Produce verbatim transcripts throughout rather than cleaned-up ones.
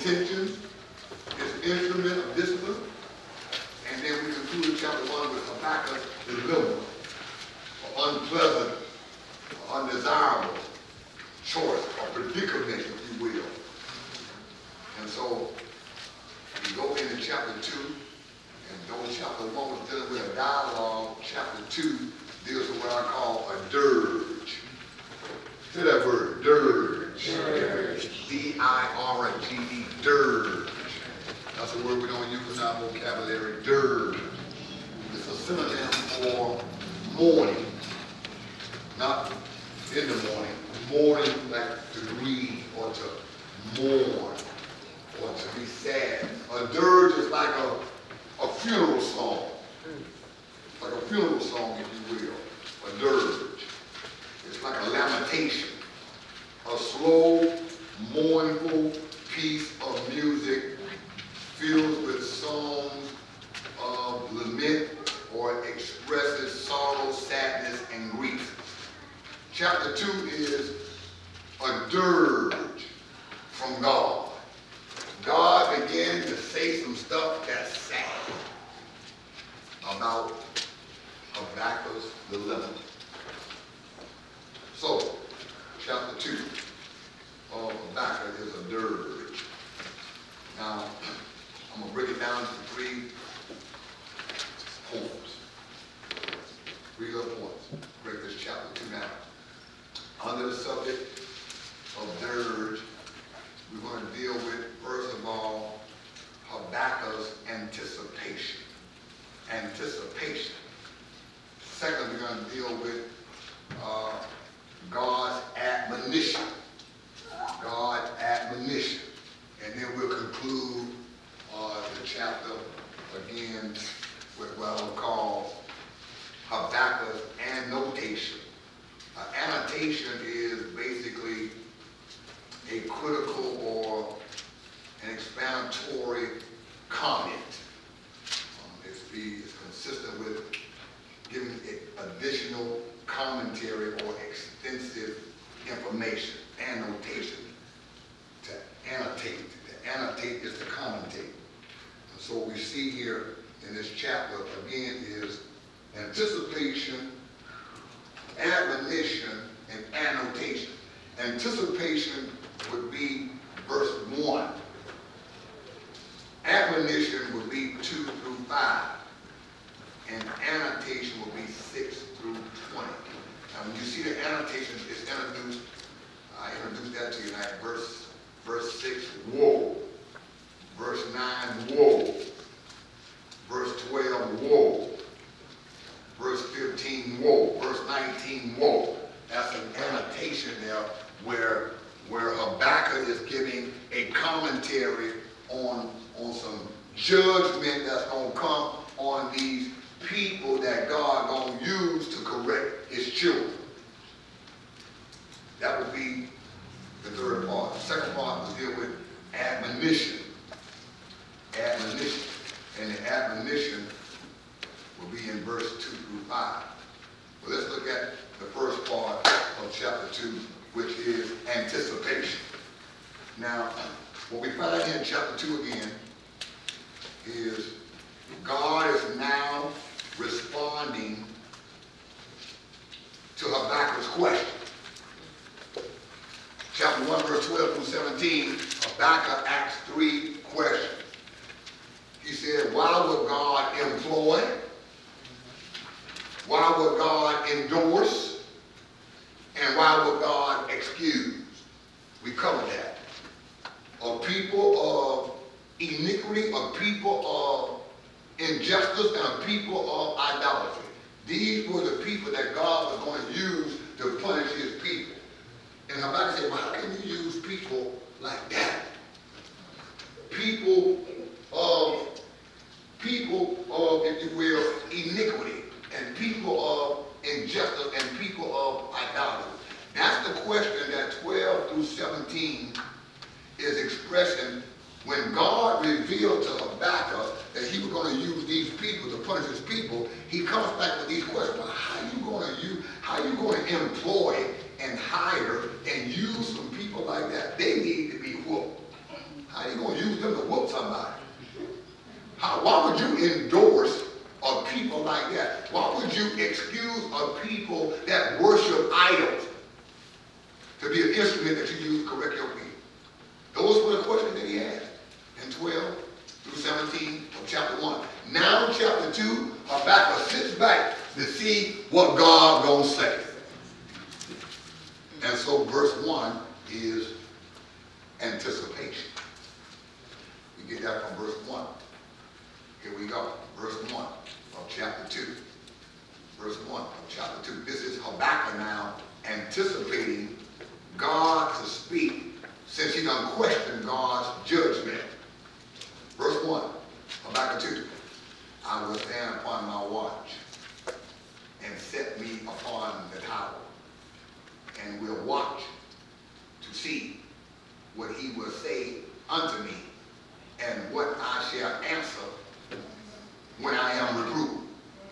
intentions, his instrument of discipline, and then we concluded chapter one with Habakkuk's dilemma, or unpleasant, or undesirable choice, or predicament, if you will. And so we go into chapter two, and though chapter one was dealing with a dialogue, chapter two deals with what I call a dirge. Say that word, dirge. Dirge. D I R G E, dirge. That's a word we don't use in our vocabulary, dirge. It's a synonym for mourning. Not in the morning. Mourning like to grieve or to mourn or to be sad. A dirge is like a, a funeral song. Like a funeral song, if you will. A dirge. It's like a lamentation. A slow, mournful piece of music filled with songs of lament or expresses sorrow, sadness, and grief. Chapter two is a dirge from God. God began to say some stuff that's sad about Habakkuk's dilemma. So, chapter two of Habakkuk is a dirge. Now, I'm going to break it down into three points. Three little points. Break this chapter two down. Under the subject of dirge, we're going to deal with, first of all, Habakkuk's anticipation. Anticipation. Second, we're going to deal with uh, God's admonition. God's admonition. And then we'll conclude uh, the chapter again with what I will call Habakkuk's annotation. Uh, annotation is basically a critical or an explanatory comment. Um, it's, be, it's consistent with giving it additional commentary or extensive information. Annotation, to annotate. To annotate is to commentate. And so what we see here in this chapter, again, is anticipation, admonition, and annotation. Anticipation would be verse one. Admonition would be two through five. And annotation would be six through twenty. Now when you see the annotation, it's introduced, I introduced that to you tonight. Verse, verse six, woe. Verse nine, woe. Verse twelve, woe. Verse fifteen, woe. Verse nineteen, woe. That's an annotation there where, where Habakkuk is giving a commentary on, on some judgment that's going to come on these people that God going to use to correct his children. That would be the third part. The second part will deal with admonition. Admonition. And the admonition will be in verse two through five. Well, let's look at the first part of chapter two, which is anticipation. Now, what we find in chapter two again is God is now responding to Habakkuk's question. Chapter one, verse twelve through seventeen, Habakkuk asks three questions. He said, why would God employ? Why would God endorse? And why would God excuse? We covered that. A people of iniquity, a people of injustice, and a people of idolatry. These were the people that God was going to use to punish his people. And Habakkuk said, well, how can you use people like that? People of, people of, if you will, iniquity, and people of injustice, and people of idolatry. That's the question that twelve through seventeen is expressing when God revealed to Habakkuk that he was going to use these people to punish his people. He comes back with these questions. Well, how are you going to use, how are you going to employ and hire and use some people like that? They need to be whooped. How are you going to why would you endorse a people like that? Why would you excuse a people that worship idols to be an instrument that you use to correct your people? Those were the questions that he asked in twelve through seventeen of chapter one. Now chapter two, Habakkuk sits back to see what God gonna say. And so verse one is anticipation. We get that from verse one. Here we go. Verse one of chapter two. Verse one of chapter two. This is Habakkuk now anticipating God to speak since he done questioned God's judgment. Verse one, Habakkuk two. I will stand upon my watch and set me upon the tower, and will watch to see what he will say unto me, and what I shall answer when I am reproved.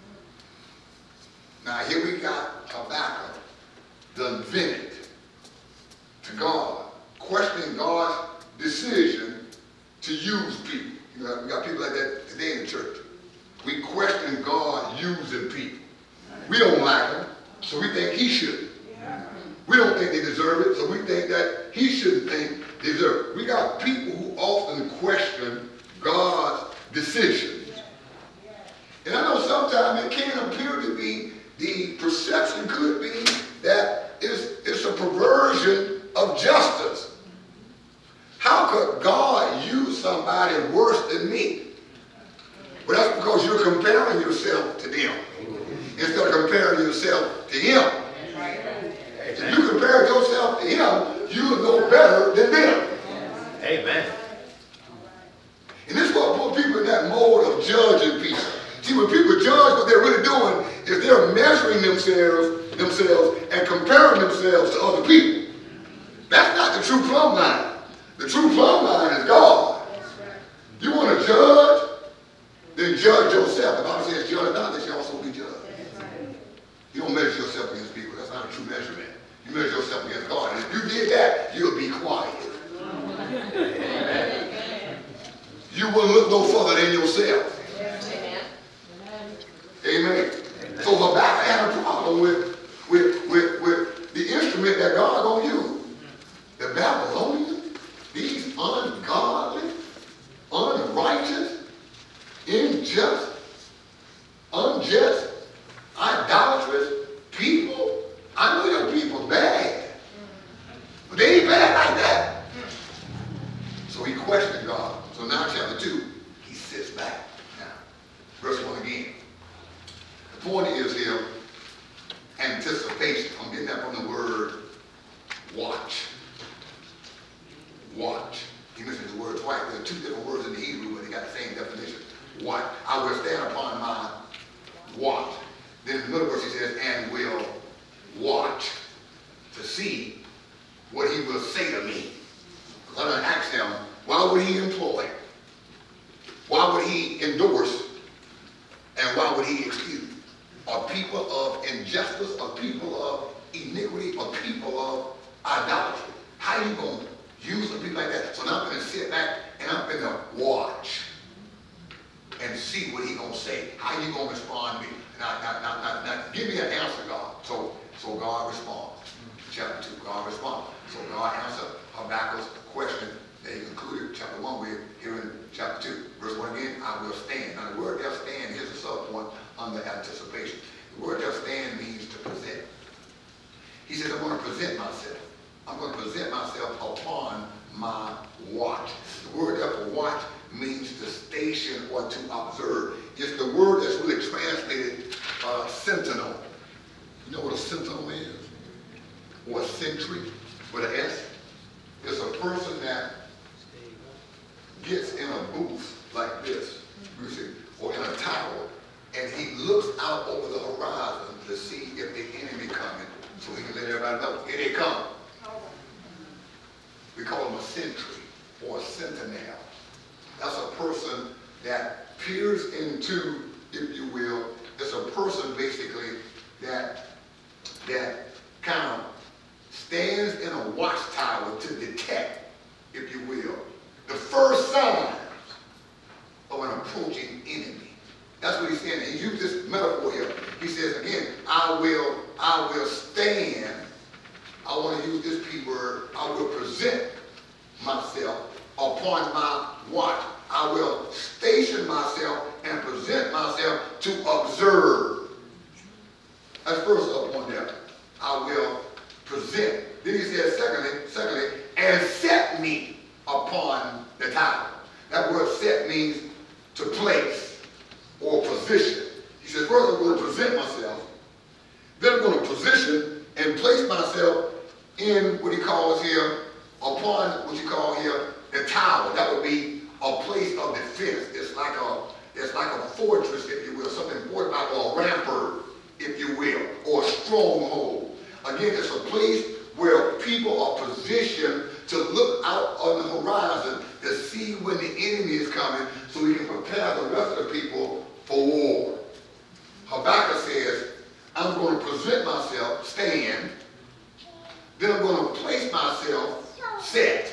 Now here we got Habakkuk done vented to God, questioning God's decision to use people. You know, we got people like that today in the church. We question God using people. We don't like them, so we think he should. We don't think they deserve it, so we think that he shouldn't think they deserve it. We got people who often question God's decisions. And I know sometimes it can appear to be, the perception could be that it's, it's a perversion of justice. How could God use somebody worse than me? Well, that's because you're comparing yourself to them instead of comparing yourself to him. If you compare yourself to him, you'll know better than them. Amen. And this is what put people in that mode of judging people. See, when people judge, what they're really doing is they're measuring themselves, themselves and comparing themselves to other people. That's not the true plumb line. The true plumb line is God. You want to judge? Then judge yourself. The Bible says, judge not, that you also be judged. You don't measure yourself against people. That's not a true measurement. You measure yourself against God. And if you did that, you'll be quiet. You wouldn't look no further than yourself. Amen. So Habakkuk had a problem with, with, with, with the instrument that God gonna use. The Babylonians, these ungodly, unrighteous, unjust, unjust, idolatrous people. I know your people bad, but they ain't bad like that. So he questioned God. So now chapter two, he sits back. Now, verse one again. The point is here, anticipation. I'm getting that from the word watch. Watch. He mentions the word twice. There are two different words in the Hebrew, but they got the same definition. Watch. I will stand upon my watch. Then in the middle verse he says, and will watch to see what he will say to me. I'm going to ask him, why would he employ? Why would he endorse? And why would he excuse? Are people of injustice, are people of iniquity, are people of idolatry? How are you going to use a people like that? So now I'm going to sit back and I'm going to watch and see what he's going to say. How you going to respond to me? Now, now, now, now, now, give me an answer, God. So, so God responds. Chapter two, God responds. So God answered Habakkuk's question that he concluded chapter one with here in chapter two. Verse one again, I will stand. Now the word there stand, here's a sub-point under anticipation. The word there stand means to present. He says, I'm going to present myself. I'm going to present myself upon my watch. The word there for watch means to station or to observe. It's the word that's really translated uh, sentinel. You know what a sentinel is? Or a sentry with an S? It's a person that gets in a booth like this, you see, or in a tower, and he looks out over the horizon to see if the enemy coming, so he can let everybody know, here they come. We call him a sentry or a sentinel. That's a person that peers into, if you will, it's a person basically that that kind of stands in a watchtower to detect, if you will, the first signs of an approaching myself upon my watch. I will station myself and present myself to observe. That's first upon there. I will present. Then he says, secondly, secondly, and set me upon the tower. That word set means to place or position. He says, first I'm going to present myself. Then I'm going to position and place myself in what he calls here, upon what you call here, the tower. That would be a place of defense. It's like a, it's like a fortress, if you will, something fortified, or a rampart, if you will, or a stronghold. Again, it's a place where people are positioned to look out on the horizon to see when the enemy is coming so we can prepare the rest of the people for war. Habakkuk says, I'm going to present myself, stand, then I'm going to place myself, set,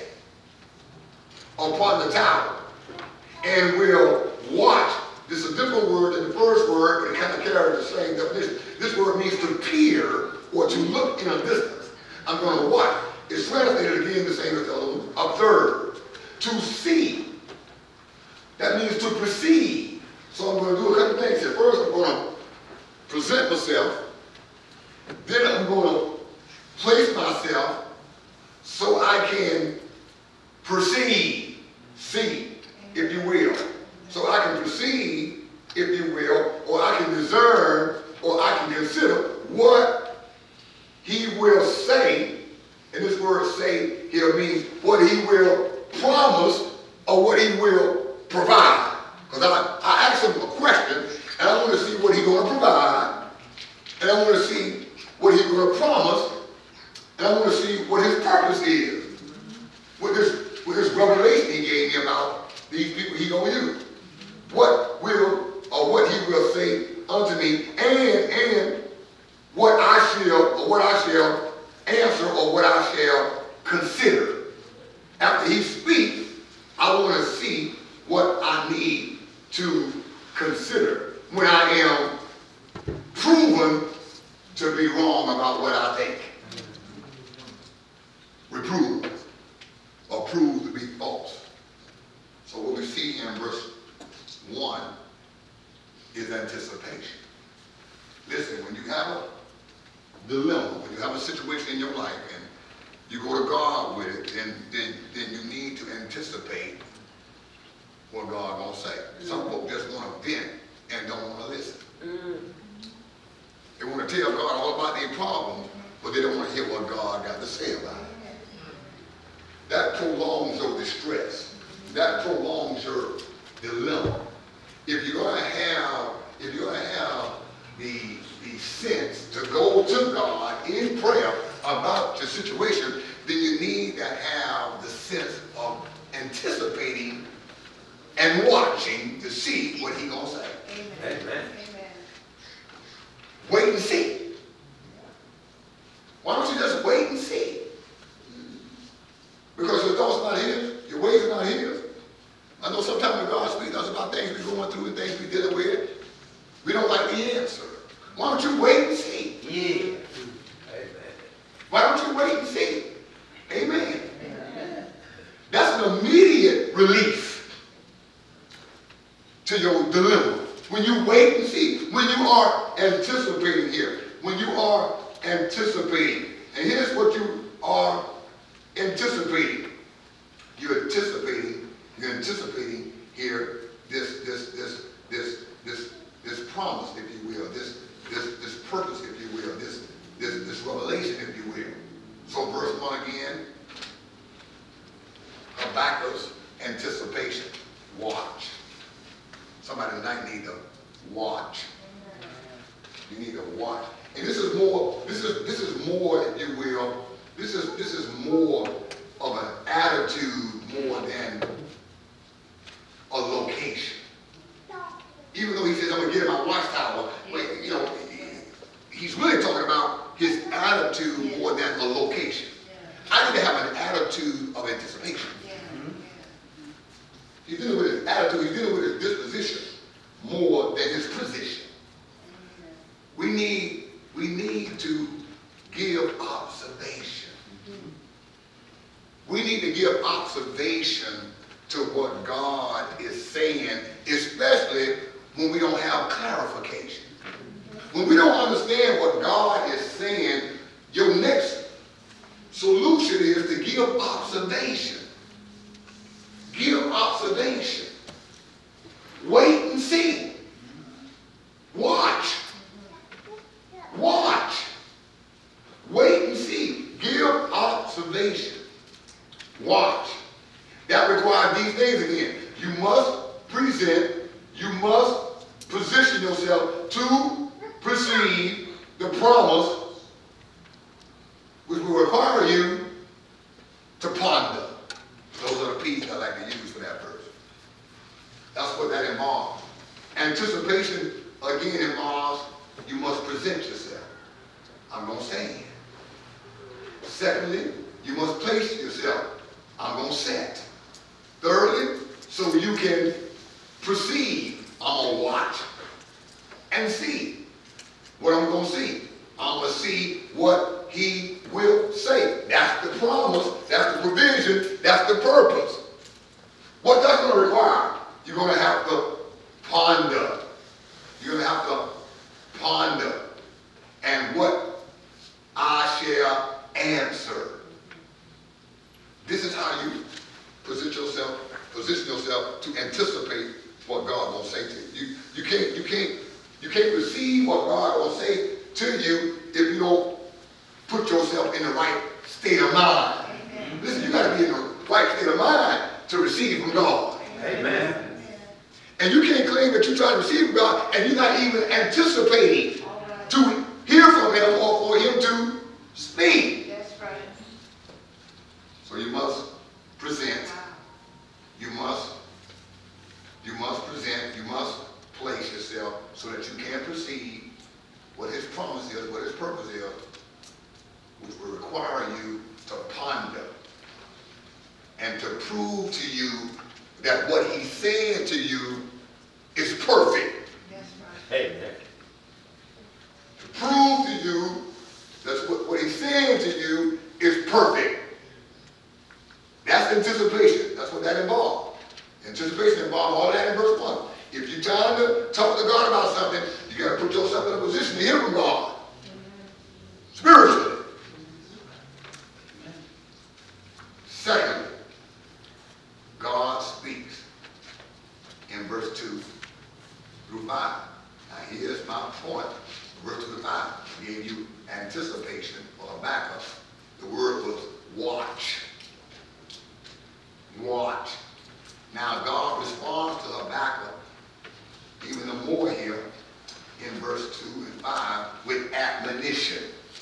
upon the tower, and will watch. This is a different word than the first word, but it kind of carries the same definition. This word means to peer or to look in a distance. I'm going to watch. It's translated again the same as the other one. Observe. To see. That means to perceive. So I'm going to do a couple things here. First, I'm going to present myself. Then I'm going to place myself so I can perceive, see, if you will. So I can perceive, if you will, or I can discern, or I can consider what he will say. And this word say here means what he will promise or what he will provide. Because I, I asked him a question, and I want to see what he's going to provide, and I want to see what he's going to promise, and I want to see what his purpose is. With this, with this revelation he gave me about these people he's going to use. What will, or what he will say unto me, and, and what I shall, or what I shall answer, or what I shall consider. After he speaks, I want to see what I need to consider when I am proven to be wrong about what I think. Reproved or proved to be false. So what we see in verse one is anticipation. Listen, when you have a dilemma, when you have a situation in your life and you go to God with it, then, then, then you need to anticipate what God gonna say. Some folks just want to vent and don't want to listen. They want to tell God all about their problems, but they don't want to hear what God got to say about it. That prolongs your distress. That prolongs your dilemma. If you're gonna have, if you're gonna have the, the sense to go to God in prayer about your situation, then you need to have the sense of anticipating and watching to see what he's gonna say. Amen. Amen. Wait and see. Why don't you just wait and see? Because your thoughts are not his, your ways are not his. I know sometimes when God speaks to us about things we're going through and things we're dealing with, we don't like the answer. Why don't you wait and see? Yeah. Amen. Why don't you wait and see? Amen. Amen. That's an immediate relief to your dilemma. When you wait and see, when you are anticipating here, when you are anticipating. And here's what you are anticipating. You're anticipating, you're anticipating here this, this, this, this, this, this promise, if you will, this, this, this purpose, if you will, this, this, this revelation, if you will. So verse one again, Habakkuk's anticipation. Watch. Somebody tonight need to watch. You need to watch. And this is more, this is this is more, if you will, this is this is more of an attitude more than a location. Even though he says, I'm gonna get in my watchtower, but you know, he's really talking about his attitude more than a location. I need to have an attitude of anticipation. He's dealing with his attitude, he's dealing with his disposition more than his position. We need, we need to give observation. We need to give observation observation to what God is saying, especially when we don't have clarification. When we don't understand what God is saying, your next solution is to give observation. Give observation. Wait and see. Watch. Watch. Wait and see. Give observation. Watch. That requires these things again. You must present, you must position yourself to perceive the promise, which will require you to ponder. Those are the P's I like to use for that verse. That's what that involves. Anticipation, again, involves you must present yourself. I'm going to stand. Secondly, you must place yourself. I'm going to set. Thirdly, so you can perceive, I'm going to watch and see what I'm going to see. I'm going to see what he will say. That's the promise, that's the provision, that's the purpose. What that's going to require? You're going to have to ponder. You're going to have to ponder. And what I shall answer. This is how you position yourself, position yourself to anticipate what God will say to you. You, you can't, you can't, you can't receive what God will say to you if you don't put yourself in the right state of mind. Amen. Listen, you got to be in the right state of mind to receive from God. Amen. And you can't claim that you're trying to receive from God and you're not even anticipating to hear from him or for him to speak. That's right. So you must present. You must, you must present, you must place yourself so that you can perceive what his promise is, what his purpose is, which will require you to ponder and to prove to you that what he's saying to you is perfect. That's right. Amen. To prove to you that what, what he's saying to you is perfect. That's anticipation. That's what that involves. Anticipation involves all that in verse one. If you're trying to talk to God about something, you got to put yourself in a position to hear from God. Spiritually. Secondly, God speaks in verse two through five. Now here's my point. Verse two to five gave you anticipation or a backup. The word was watch. Watch. Now God responds to Habakkuk even more here in verse two and five with admonition.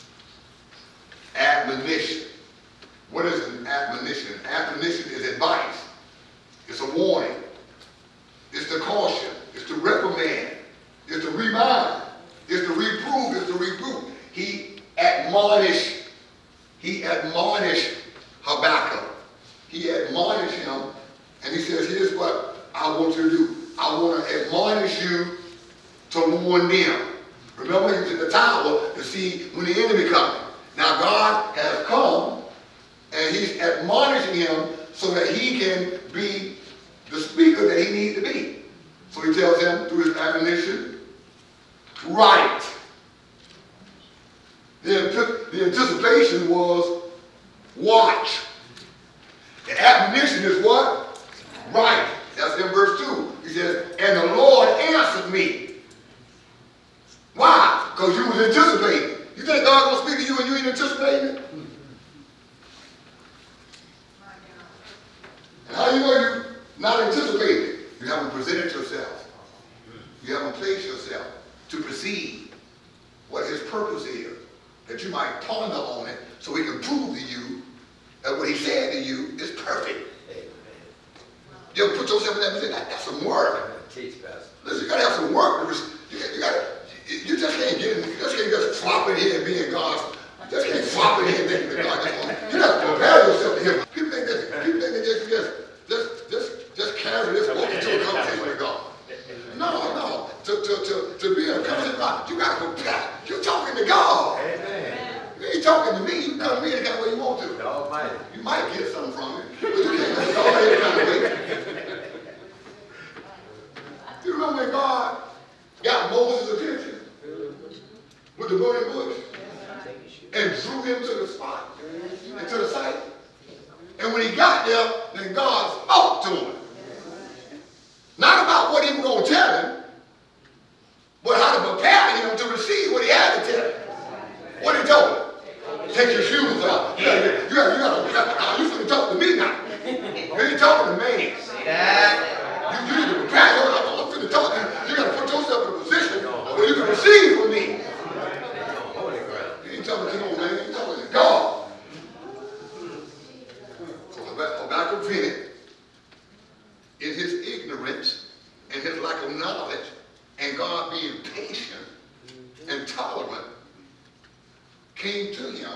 Admonition. What is an admonition? Admonition is advice. It's a warning. It's to caution. It's to reprimand. It's to remind. It's to reprove. It's to rebuke. He admonished. He admonished Habakkuk. He admonished him, and he says, here's what I want you to do. I want to admonish you to warn them. Remember, he was in the tower to see when the enemy comes. Now God has come, and he's admonishing him so that he can be the speaker that he needs to be. So he tells him through his admonition, right. The, the anticipation was watch. The admonition is what? Right. That's in verse two. He says, and the Lord answered me. Why? Because you was anticipating. You think God's going to speak to you and you ain't anticipating it? And how you know you're not anticipating it? You haven't presented yourself. You haven't placed yourself to perceive what his purpose is, that you might ponder on it so he can prove to you that what he said to you is perfect. Amen. You ever put yourself in that position? That, that's some work. Teach, Pastor. Listen, you got to have some work. You, you, gotta, you just can't get in, you just can't just flop in here and be in God's. You just can't flop in here and think that God just wants. You got to prepare yourself to him. People think that, people think that just, just, just, just, just casually just walk into a conversation with God. No, no. To, to, to, to be in a conversation with God, you got to prepare. You're talking to God. Amen. You ain't talking to me. You can come to me any kind of way you want to. The Almighty. You might get something from it. But you can't go all that kind of way. You remember when God got Moses' attention with the burning bush and drew him to the spot and to the site? And when he got there, then God spoke to him. Not about what he was going to tell him, but how to prepare him to receive what he had to tell him. What he told him? Take your shoes off. You gotta, you gotta, you gotta, you gotta, you finna talk to me now. You ain't talking to man. You, you need to prepare yourself. I'm finna talk to you. You gotta put yourself in a position where you can receive from me. You ain't talking to no man. You ain't talking to God. So Habakkuk vented in his ignorance and his lack of knowledge, and God being patient and tolerant came to him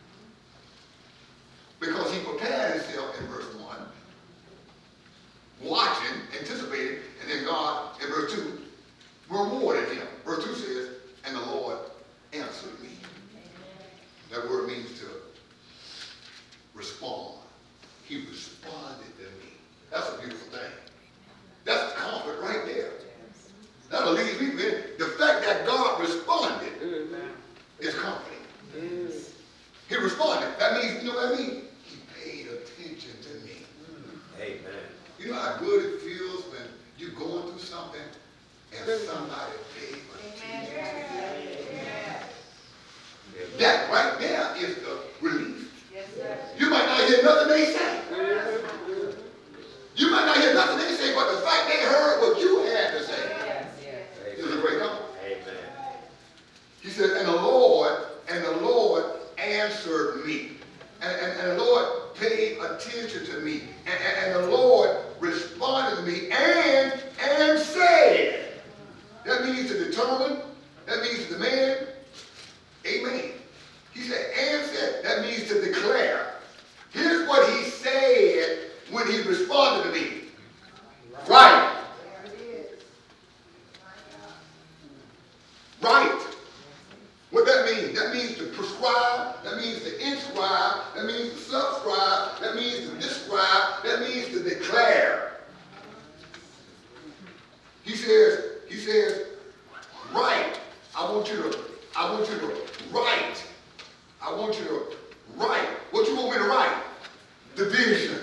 because he prepared himself in verse one, watching, anticipating, and then God, in verse two, rewarded him. Verse two says, and the Lord answered me. That word means to respond. He responded to me. That's a beautiful thing. That's comfort right there. That'll lead people in. The fact that God responded is comforting. He responded. That means, you know what I mean? He paid attention to me. Amen. You know how good it feels when you're going through something and somebody paid attention to you? That right there is the relief. You might not hear nothing they say. You might not hear nothing they say, but the fact they heard what you had to say is a great comfort. Amen. He said, and the Lord, and the Lord answered me. And, and, and the Lord paid attention to me. And, and, and the Lord responded to me and, and said. That means to determine. That means to demand. Amen. He said, and said. That means to declare. Here's what he said when he responded to me. Right. Right. What that means? That means to prescribe, that means to inscribe, that means to subscribe, that means to describe, that means to declare. He says, he says, write. I want you to, I want you to write. I want you to write. What you want me to write? The vision.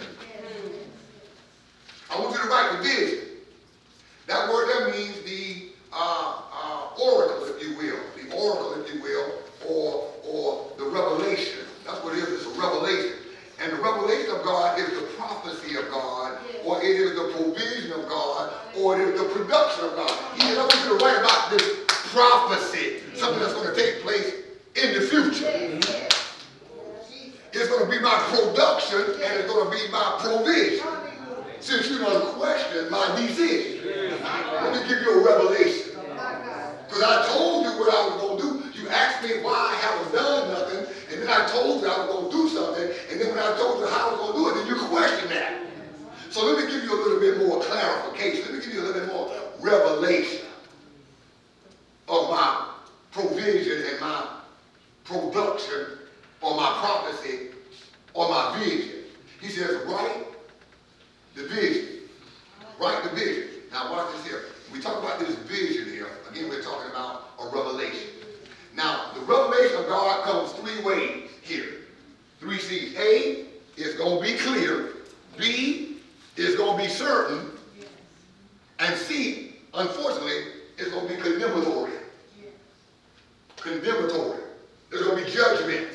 I want you to write the vision. That word there means the uh, uh, oracle, if you will. The oracle, if you will, or, or the revelation. That's what it is. It's a revelation. And the revelation of God is the prophecy of God, or it is the provision of God, or it is the production of God. He said, I want you to write about this prophecy, something that's going to take place in the future. It's going to be my production, and it's going to be my provision. Since you don't question my decision, let me give you a revelation. Because I told you what I was going to do. You asked me why I haven't done nothing, and then I told you I was going to do something, and then when I told you how I was going to do it, then you questioned that. So let me give you a little bit more clarification. Let me give you a little bit more revelation of my provision and my production, or my prophecy, or my vision. He says, write the vision. Write the vision. Now watch this here. We talk about this vision here. Again, we're talking about a revelation. Now, the revelation of God comes three ways here. Three C's. A, it's going to be clear. B, it's going to be certain. And C, unfortunately, it's going to be condemnatory. Condemnatory. There's going to be judgment.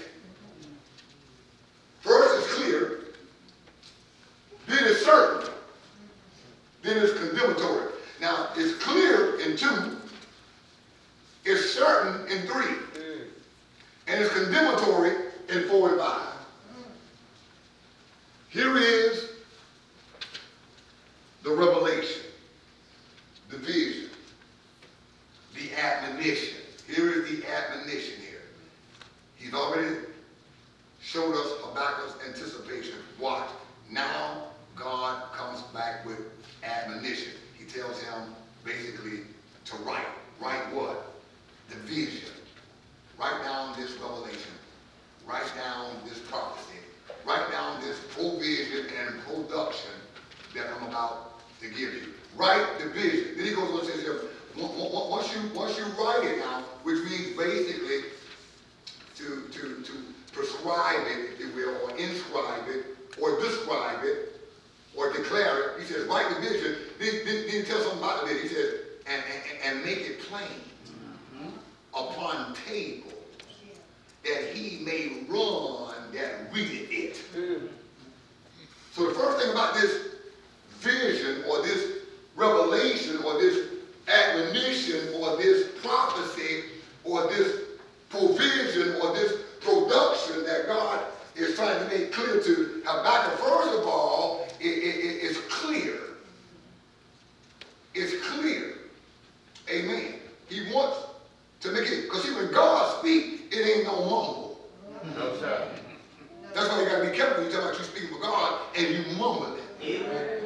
First, it's clear. Then it's certain. Then it's condemnatory. Now, it's clear in two. It's certain in three. Mm. And it's condemnatory in four and five. Mm. Here is the revelation, the vision, the admonition. Here is the admonition here. He's already showed us Habakkuk's anticipation. Watch. Now God comes back with admonition. He tells him basically to write. Write what? The vision. Write down this revelation. Write down this prophecy. Write down this provision and production that I'm about to give you. Write the vision. Then he goes on and says, here, once you, once you write it out, which means basically to, to, to prescribe it, if you will, or inscribe it, or describe it, or declare it. He says, write the vision. Then, then, then he tells something about the vision. He says, and, and, and make it plain mm-hmm. upon table, that he may run that readeth it. Mm. So the first thing about this vision, or this revelation, or this admonition, or this prophecy, or this provision, or this production that God is trying to make clear to Habakkuk, first of all, it, it, it's clear. It's clear. Amen. He wants to make it, because see, when God speaks, it ain't no mumble. No, sir. That's why you got to be careful when you talk about you speaking for God and you mumble it. Amen.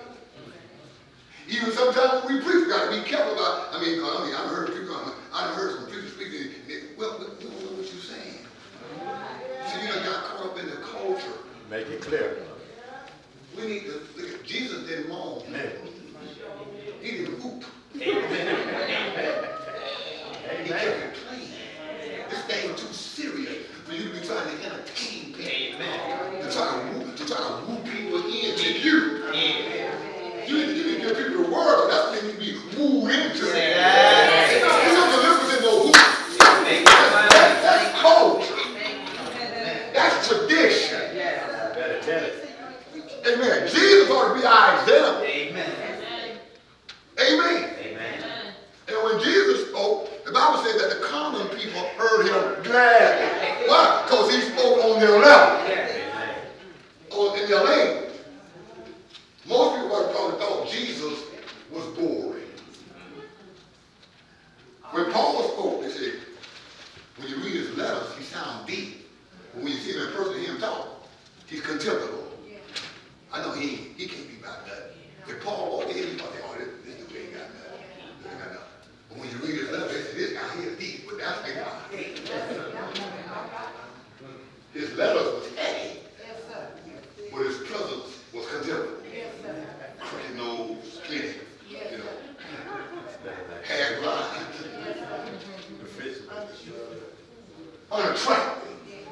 Even sometimes when we preach, we got to be careful about, I mean, I mean, I've heard people, I've heard some preachers speaking, and they, well, what, what, what you saying? So you know, got caught up in the culture. Make it clear. We need to, look at, Jesus didn't moan. Amen. He didn't whoop. Amen. He kept it plain. This thing too serious for you to be trying to entertain people. Amen. To try to woo, to try to woo people into you. Amen. You need, you need to give people the word, but that's what they need to be wooed into. Yeah. You don't deliver in no whoop. That's, that's culture. That's tradition. Better tell it. Amen. Jesus ought to be our example. Amen. Amen. Amen. And when Jesus spoke, the Bible said that the common people heard him gladly. Why? Because he spoke on their level. Amen. On, in their language. Most people would have probably thought Jesus was boring. When Paul spoke, they said, when you read his letters, he sounds deep. But when you see him in person, hear him talk, he's contemptible. I know he he can't be about that. If Paul walked in, he thought, oh, this, this dude ain't got nothing. He ain't got nothing. But when you read his letters, they say, this guy here is deep, but that's the guy. His letters was heavy, but his presence was contemptible. Crooked nose, skinny, you know, hair blind, unattractive.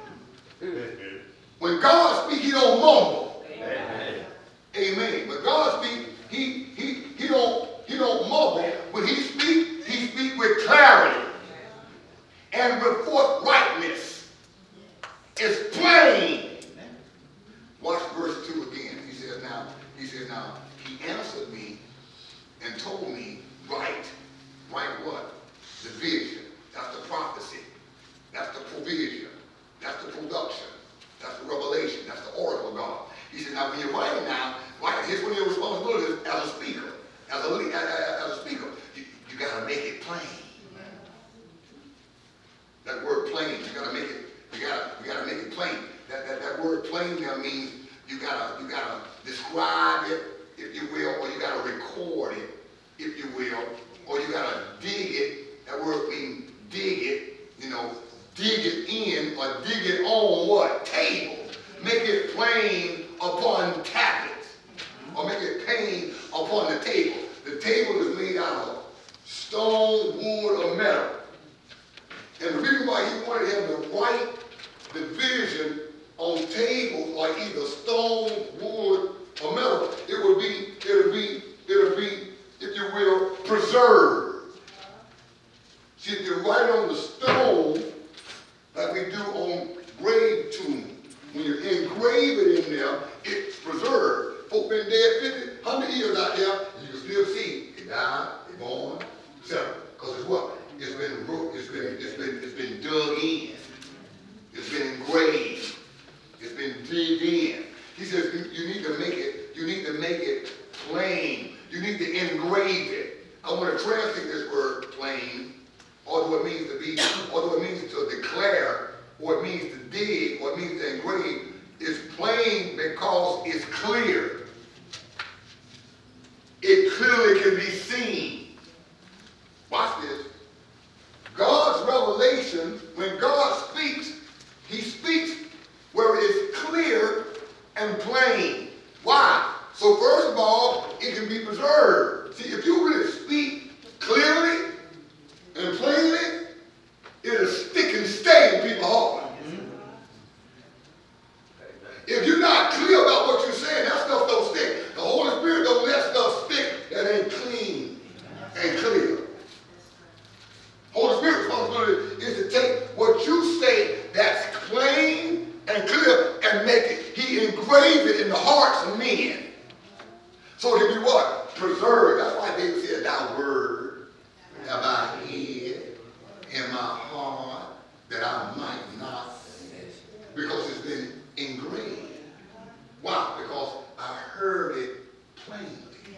When God speaks, he don't mumble. Amen. Amen. When God speaks, he he he don't he don't mumble. When he speaks, he speaks with clarity and with forthrightness. It's plain. Watch verse two again. He says now, he says now, he answered me and told me, write. Write what? The vision. That's the prophecy. That's the provision. That's the production. That's the revelation. That's the oracle of God. He said, now when you're writing now, write. Here's one of your responsibilities as a speaker. As a, as a, as a speaker, you, you got to make it plain. That word plain, you got to make it, you got to you got to make it plain. That, that, that word plain there means you got to you got to describe it, if you will, or you got to record it, if you will, or you got to dig it. That word means dig it, you know, dig it in or dig it on what? Table. Make it plain upon tablets, or make it plain upon the table. The table is made out of stone, wood, or metal. And the reason why he wanted him to write the vision on tables like either stone, wood, or metal, it would be, it would be, it would be, if you will, preserved. See, if you write on the stone, like we do on grave tombs, when you engrave it in there, it's preserved. Folk been dead fifty, one hundred years out there, you can still see they died, they born, et cetera. Because it's what? It's been it's been it's been it's been dug in. It's been engraved. It's been digged in. He says you, you need to make it, you need to make it plain. You need to engrave it. I want to translate this word plain, although it means to be, although it means to declare, or it means to dig, or it means to engrave. It's plain because it's clear. It clearly can be seen. Watch this. God's revelation, when God speaks, he speaks where it is clear all, it can be preserved. See, if you really speak clearly and plainly, it'll stick and stay in people's hearts. If you're not clear about what you're saying, that stuff don't stick. The Holy Spirit don't let stuff stick that ain't clean and clear. Holy Spirit's responsibility is to take what you say that's plain and clear and make it. He engraved it in the hearts of men. So it can be what? Preserved. That's why David said, thy word have I hid in my heart that I might not sin. Because it's been engraved. Why? Because I heard it plainly.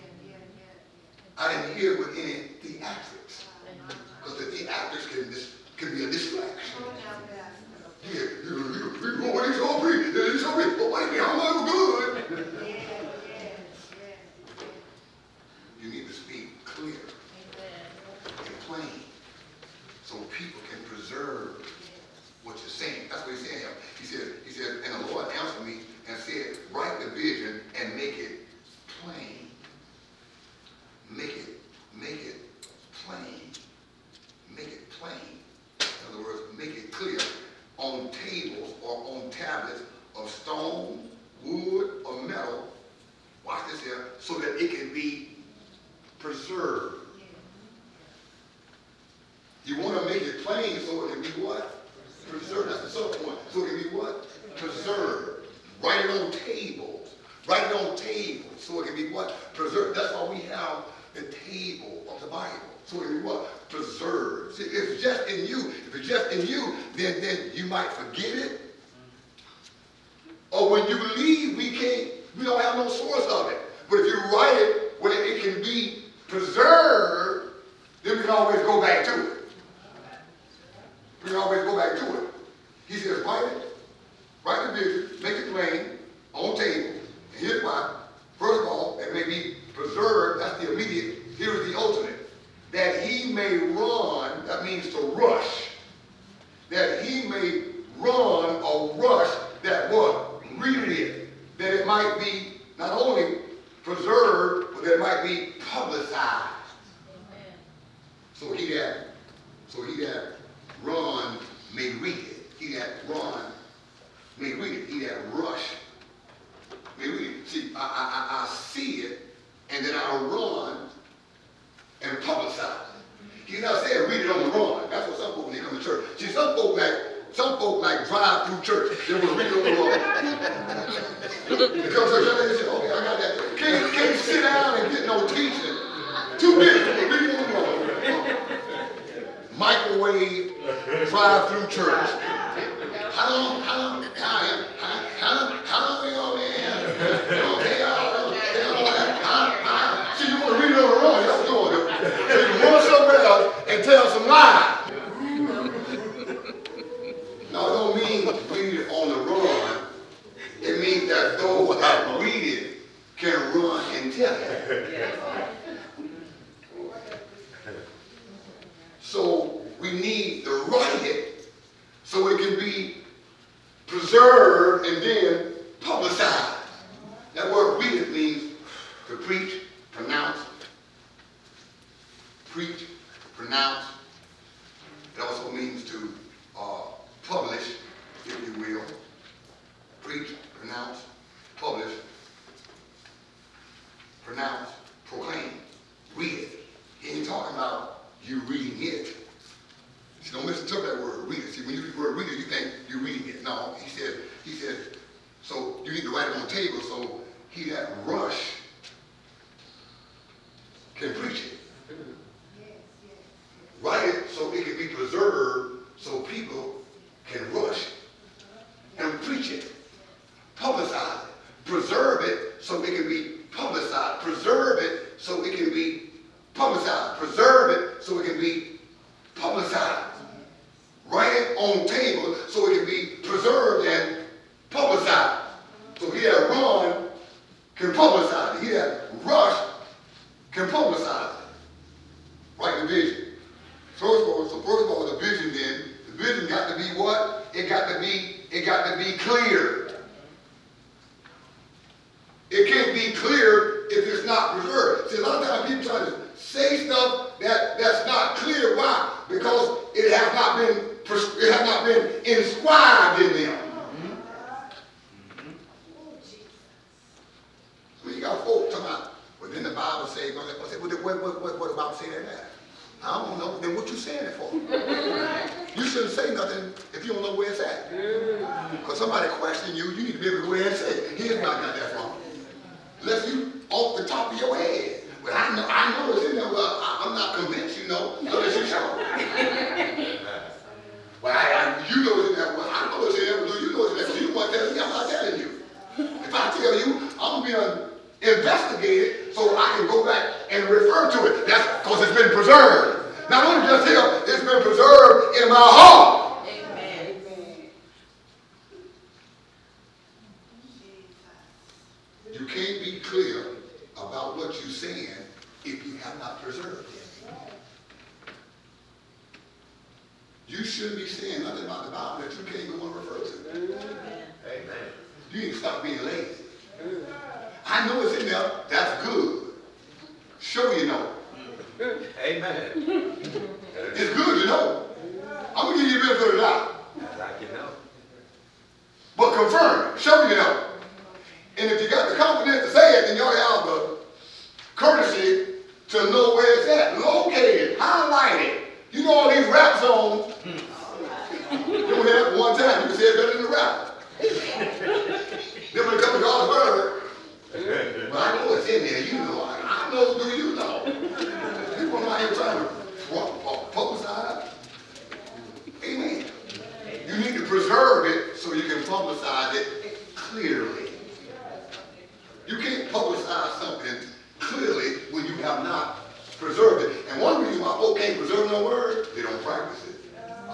I didn't hear it with any theatrics. Because the theatrics can, can be a distraction. Yeah, you, you, you, you, what he's going to be, he's going to be, but wait a minute, I'm not good. You need to speak clear and plain so people can preserve what you're saying. That's what he's saying. He said, he said, and the Lord answered me and said, write the vision and make it plain. Make it, make it plain. Make it plain. In other words, make it clear on tables or on tablets of stone, wood, or metal. Watch this here, so that it can be preserved. You want to make it plain so it can be what? Preserved. That's the sub point. So it can be what? Preserved. Write it on tables. Write it on tables so it can be what? Preserved. That's why we have the table of the Bible. So it can be what? Preserved. See, if it's just in you, if it's just in you, then, then you might forget it. Or when you leave, we can't, we don't have no source of it. But if you write it where it can be preserved, then we can always go back to it. We can always go back to it. He says, write it, write the vision, make it plain, on table. And here's why. First of all, it may be preserved, that's the immediate. Here's the ultimate. That he may run, that means to rush. That he may run or rush, that what? Read it. That it might be not only preserved, but that it might be publicized. Amen. So he that, so he that run may read it. He that run may read it. He that rush may read it. See, I, I, I see it, and then I run and publicize it. He's not saying read it on the run. That's what some folk when they come to church. See, some folk like some folk like drive through church. They want to read it on the run. They come to church and they say, okay, I got that. Can't, can't sit down and get no teaching. Too busy to read it on the run. Microwave drive-through church. How long, how long, how, how, how, how long we gonna be here? Okay, y'all, y'all, see, you want to read it on the run, y'all doing it. So you run somewhere else and tell some lies. No, it don't mean read it on the run. It means that those that read it can run and tell it. So we need to write it so it can be preserved and then publicized. That word read it means to preach, pronounce, preach, pronounce. It also means to uh, publish, if you will. Preach, pronounce, publish, pronounce, proclaim, read it. He ain't talking about you reading it. See, don't misinterpret that word, read it. See, when you use the word read it, you think you're reading it. No, he said, he said, so you need to write it on the table so he that rush can preach it. Write it so it can be preserved so people can rush and preach it. Publicize it. Preserve it so it can be publicized. Preserve it so it can be publicized. Preserve it so it can be publicized. Write it on table so it can be preserved and publicized. So he that run can publicize it. He that rush can publicize it. Write the vision. First of all, so first of all, the vision then, the vision got to be what? It got to be, it got to be clear. It can't be clear if it's say, I say, what, what, what, what, what about saying that? I don't know. Then what you saying it for? You shouldn't say nothing if you don't know where it's at. Because somebody question you, you need to be able to go ahead and say it. Here's where I got that from. Unless you off the top of your head. Well, I know, I know it's in there. Well, I, I'm not convinced, you know, unless you show. Well, I, I, you know it's in there. Well, I know it's in there. Do you know it's in there? So you want to tell me? I'm not telling you. If I tell you, I'm going to be investigated so I can go back and refer to it. That's because it's been preserved. Not only just here, it's been preserved in my heart. Amen. You can't be clear about what you're saying if you have not preserved it. You shouldn't be saying nothing about the Bible that you can't even want to refer to. Amen. You need to stop being lazy. I know it's in there. That's good. Sure you know. Amen. It's good to know. I'm going to give you a benefit of the doubt. Like you know. But confirm it. Show you know. And if you got the confidence to say it, then you ought to have the courtesy to know where it's at. Locate it. Highlight it. You know all these rap songs. You only have it one time. You can say it better than the rap. Then when it comes to God's word, well, I know it's in there. You know. I, I know. Do you know? People are out here trying to publicize. Amen. You need to preserve it so you can publicize it clearly. You can't publicize something clearly when you have not preserved it. And one reason why folk can't preserve no word, they don't practice it.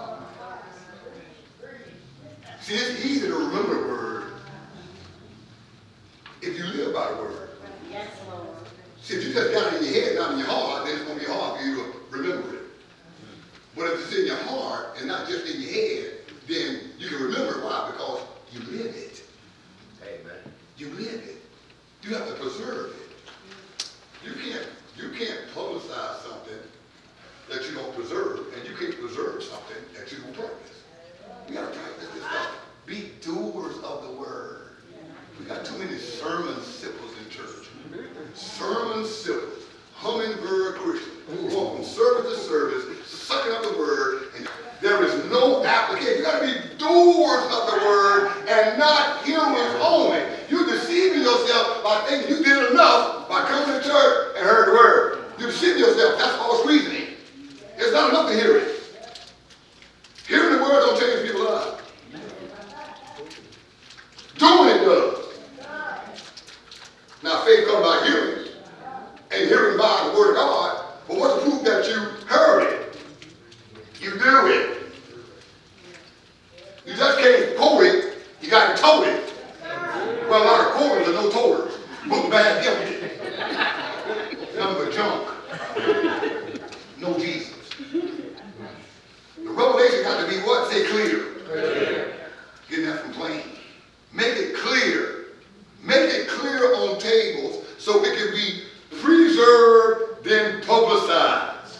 See, it's easy to remember a word if you live by the word. Yes, Lord. See, if you just got it in your head, not in your heart, then it's going to be hard for you to remember it. But if it's in your heart and not just in your head, then you can remember it. Why? Because you live it. Amen. You live it. You have to preserve it. You can't, you can't publicize something that you don't preserve, and you can't preserve something that you don't practice. We got to practice this stuff. Be doers of the word. We got too many sermon sipples in church. Sermon sipples. Hummingbird Christian. Going from service to service, sucking up the word, and there is no application. You got to be doers of the word and not hearers only. You're deceiving yourself by thinking you did enough by coming to church and heard the word. You're deceiving yourself. That's false reasoning. It's not enough to hear it. Hearing the word don't change people's lives. Doing it does. Now faith comes by hearing, and hearing by the word of God. But what's the proof that you heard it? You do it. You just can't quote it, you got to tote it. Well, a lot of quoters are no toters. Book bag empty. Nothing but junk. No Jesus. The revelation got to be what? Say clear. Clear. Getting that from plain. Make it clear. Make it clear on tables so it can be preserved, then publicized.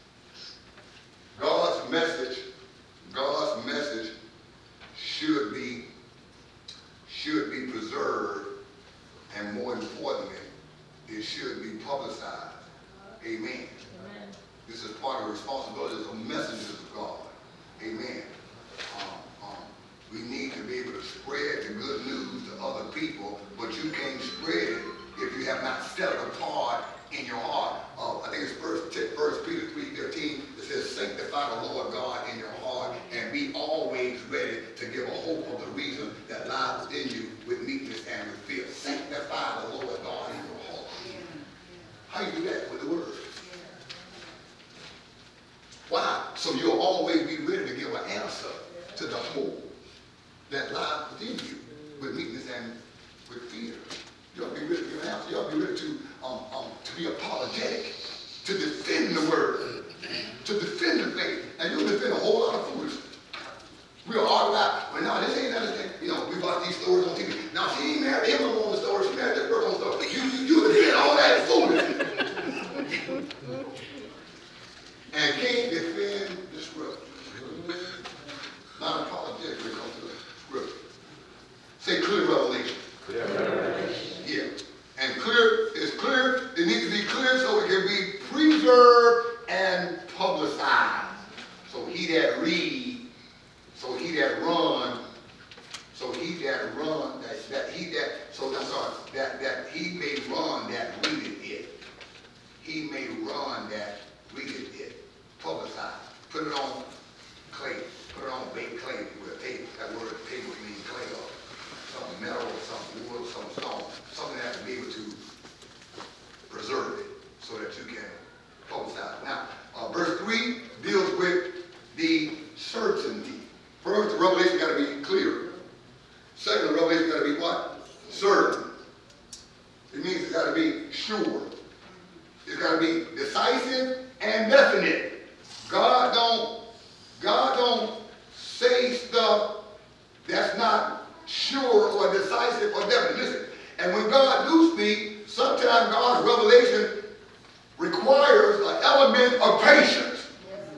God's message, God's message should be, should be preserved, and more importantly, it should be publicized. Amen. Amen. This is part of the responsibility of messengers of God. Amen. Um, um, we need to be able to spread the good news to other people, but you can't spread it if you have not set it apart in your heart. Uh, I think it's First Peter three fifteen that says, sanctify the Lord God in your heart and be always ready to give a hope of the reason that lies within you with meekness and with fear. Sanctify the Lord God in your heart. How you do that? With the word. Why? So you'll always be ready to give an answer to the hope that lies within you with meekness and with fear. You ought to be ready to give an answer. You ought to be ready to, um, um, to be apologetic, to defend the word, to defend the faith. And you'll defend a whole lot of foolishness. We'll argue about, well, no, this ain't nothing. You know, we watch these stories on T V. Now, she ain't married him on the story. She married this person on the story. You, you, you defend all that foolishness. And can't defend the scripture. Not apologetic when it comes to the scripture. Say clear revelation. Clear revelation. Yeah. And clear is clear. It needs to be clear to be decisive and definite. God don't, God don't say stuff that's not sure or decisive or definite. Listen, and when God do speak, sometimes God's revelation requires an element of patience.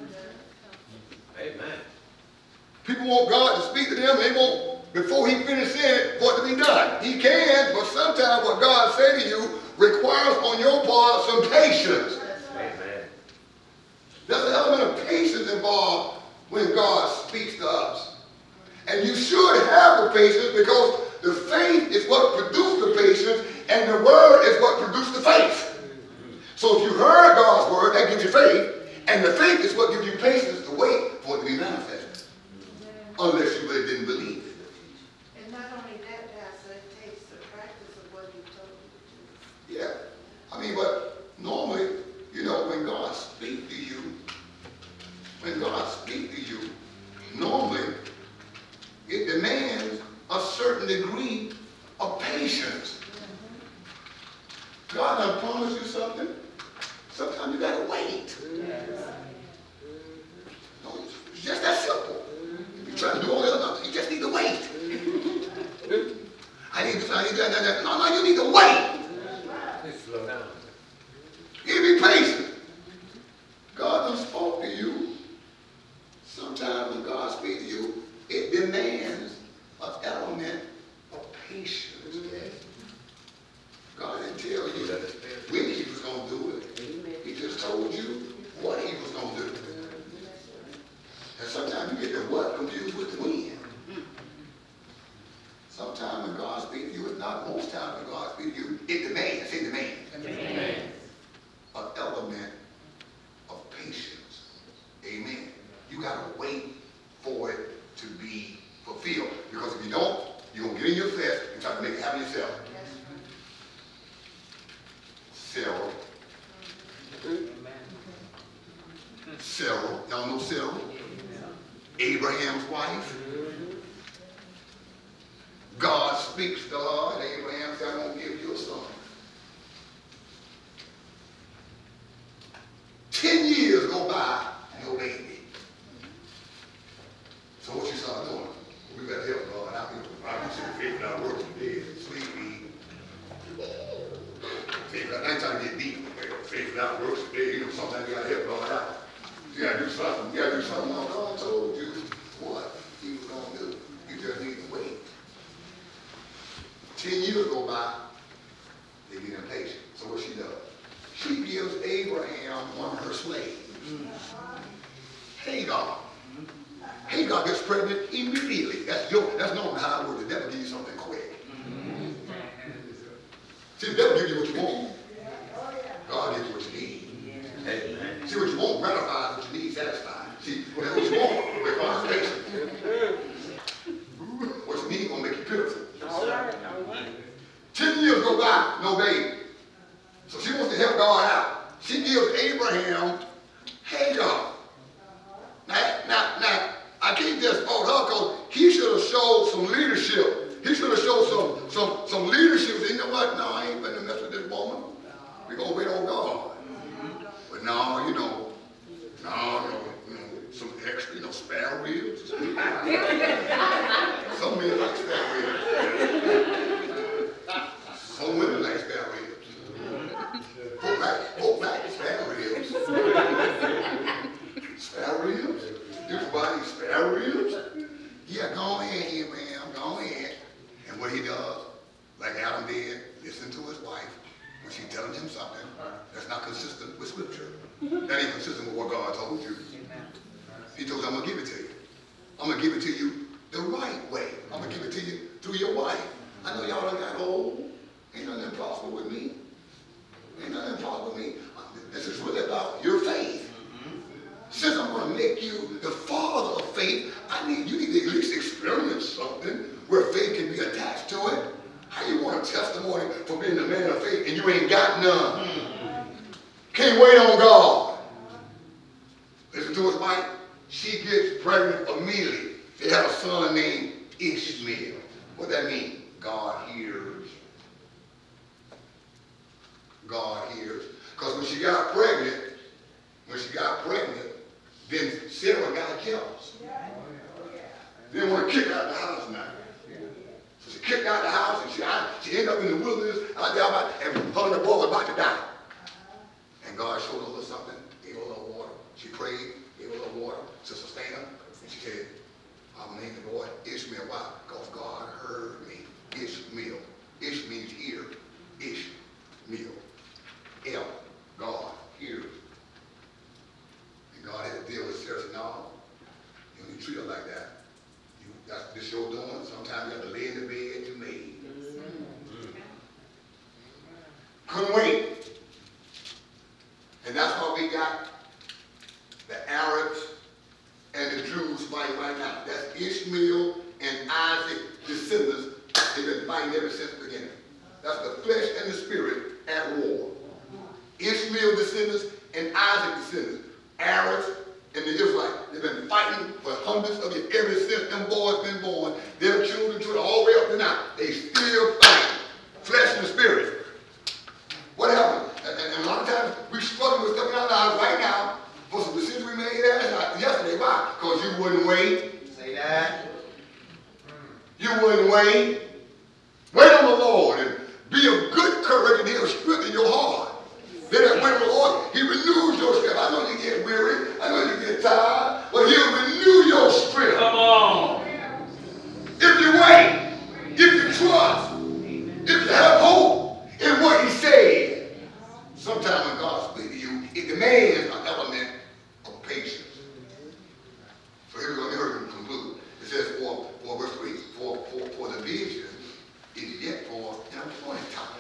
Amen. People want God to speak to them, they want, before he finishes saying it, for it to be done. He can, but sometimes what God says to you requires on your part some patience. Amen. There's an element of patience involved when God speaks to us. And you should have the patience because the faith is what produced the patience and the word is what produced the faith. So if you heard God's word, that gives you faith, and the faith is what gives you patience to wait for it to be manifested. Unless you really didn't believe it. And not only that, Pastor, it takes the practice of what he told you to do. Yeah. I mean, but normally, you know, when God speaks to you, when God speaks to you, normally it demands a certain degree of patience. God done promised you something. Sometimes you gotta wait. No, it's just that simple. If you try to do all the other stuff, you just need to wait. I need to, I need to, no, no, you need to wait. Slow down. You be patient. God done spoke to you. Sometimes when God speaks to you, it demands an element of patience. God didn't tell you when he was going to do it. He just told you what he was going to do. And sometimes you get the what confused with the when. Sometimes when God speaks to you, it's not most times when God speaks to you, it demands, it demands. Amen. An element of patience. Amen. You got to wait for it to be fulfilled. Because if you don't, you're going to get in your flesh and try to make it happen yourself. Sarah. Sarah. Y'all know Sarah? Abraham's wife. God speaks to her, and Abraham said, I'm going to give you a son. Ten years go by, no baby. So what you start doing? We better help God out here. I can see the faith not working, dead, sleepy. Faith, I ain't trying to get deep. Faith not working, dead. You know, sometimes you got to help God out. You got to do something. You got to do something. Now, God told you what he was going to do. You just need to wait. Ten years go by, they get impatient. So what she does? She gives Abraham one of her slaves. Hagar. Hagar gets pregnant immediately. That's your, that's normally how it works. The devil gives you something quick. See, the devil gives you what you want. God gives you what you need. Amen. See, what you want ratifies what you need satisfies. See, what you want requires patience. What you need gonna make you pitiful. All right, all right. Ten years go by, no baby. So she wants to help God out. She gives Abraham Hagar. Now, now, now, I can't just fault her because he should have showed some leadership. He should have showed some, some, some leadership. You know what? No, I ain't gonna mess with this woman. We're gonna wait on God. But no, you know, no, no, you know, some extra, you know, spare ribs. Some men like spare ribs. Some women like spare ribs. Folk like, folk like spare ribs. Spare ribs? Everybody spare ribs? Yeah, go ahead, Abraham, go ahead. And what he does, like Adam did, listen to his wife when she's telling him something that's not consistent with Scripture. That ain't consistent with what God told you. He told you, I'm going to give it to you. I'm going to give it to you the right way. I'm going to give it to you through your wife. I know y'all done got old. Ain't nothing impossible with me. Ain't nothing impossible with me. This is really about your faith. Since I'm going to make you the father of faith, I need you need to at least experience something where faith can be attached to it. How you want a testimony for being a man of faith and you ain't got none? Can't wait on God. Listen to his wife. She gets pregnant immediately. They have a son named Ishmael. What that mean? God hears. God hears. Because when she got pregnant, when she got pregnant, then Sarah got jealous. Didn't want to kick her out of the house now. So she kicked out of the house and she, she ended up in the wilderness out there about, and her and the boy was about to die. And God showed her something, gave her a little water. She prayed, gave her a little water to sustain her. And she said, I'm going to name the boy Ishmael. Why? Because God heard me. Ishmael. Ish means hear. Ishmael. El. God hears. And God had to deal with Sarah. Said, no, you don't need to treat her like that. You, that's this your doing. Sometimes you have to lay in the bed you made. Mm-hmm. Couldn't wait. And that's why we got the Arabs and the Jews fighting right now. That's Ishmael and Isaac descendants. They've been fighting ever since the beginning. That's the flesh and the spirit at war. Ishmael descendants and Isaac descendants. Arabs and the Israelites. They've been fighting for hundreds of years. Ever since them boys been born, their children, children, all the way up to now, they still fighting. Flesh and the spirit. What happened? And, and, and a lot of times we struggle with stuff in our lives right now for some decisions we made last, yesterday. Why? Because you wouldn't wait. Say that. You wouldn't wait. Wait on the Lord and be of good courage and he'll strengthen your heart. Then that wait on the Lord, he renews your strength. I know you get weary. I know you get tired. But he'll renew your strength. Come on. If you wait, if you trust, if you have hope in what he said. Sometimes when God speaks to you, it demands an element of patience. So here we go. Let me hurry and conclude. It says for, for verse three, for, for, for the vision is yet for an appointed time.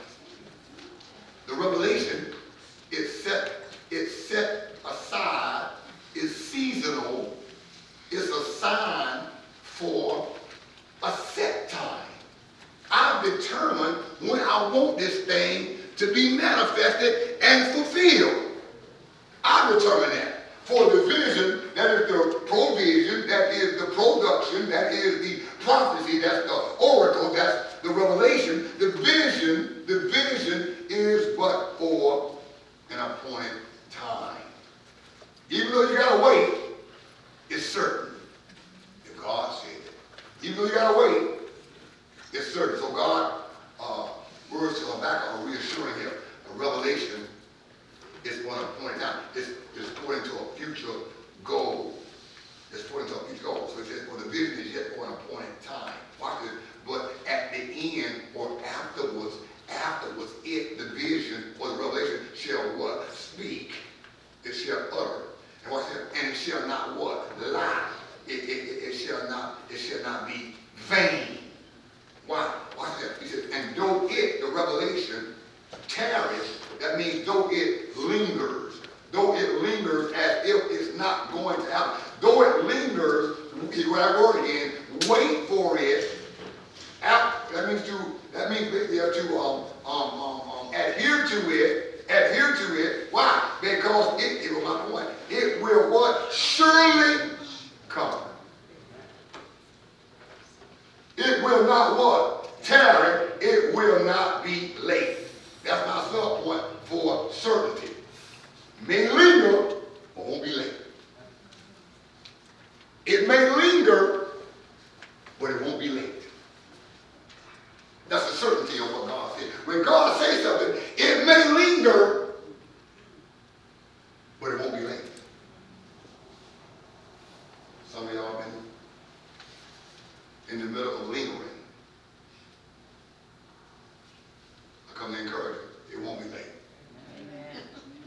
The revelation is set, it's set aside, it's seasonal, it's a sign for a set time. I've determined when I want this thing to be manifested and fulfilled. I've determined that. For the vision, that is the provision, that is the production, that is the prophecy, that's the oracle, that's the revelation. The vision, the vision is but for an appointed time. Even though you gotta wait, it's certain. If God said it. Even though you gotta wait, it's certain. So God, uh, words to Habakkuk are reassuring him. A revelation is for an appointed time. It's, it's pointing to a future goal. It's pointing to a future goal. So it says, for the vision is yet for an appointed time. Watch this. But at the end or afterwards, afterwards, it, the vision or the revelation shall what? Speak. It shall utter. And watch this. And it shall not what? Lie. It, it, it, it shall not, it shall not be vain. Why? Watch this. He says, and though it, the revelation, tarries, that means though it lingers, though it lingers as if it's not going to happen, though it lingers, here's what I word again, wait for it. Out, that means to, that means basically to um, um, um, um, adhere to it, adhere to it. Why? Because it, it was my point, it will what? Surely come. It will not what? Tarry. It will not be late. That's my sub point for certainty. May linger, but won't be late. It may linger, but it won't be late. That's the certainty of what God said. When God says something, it may linger, but it won't be late. Some of y'all been in the middle of lingering. I come to encourage you. It won't be late. Amen.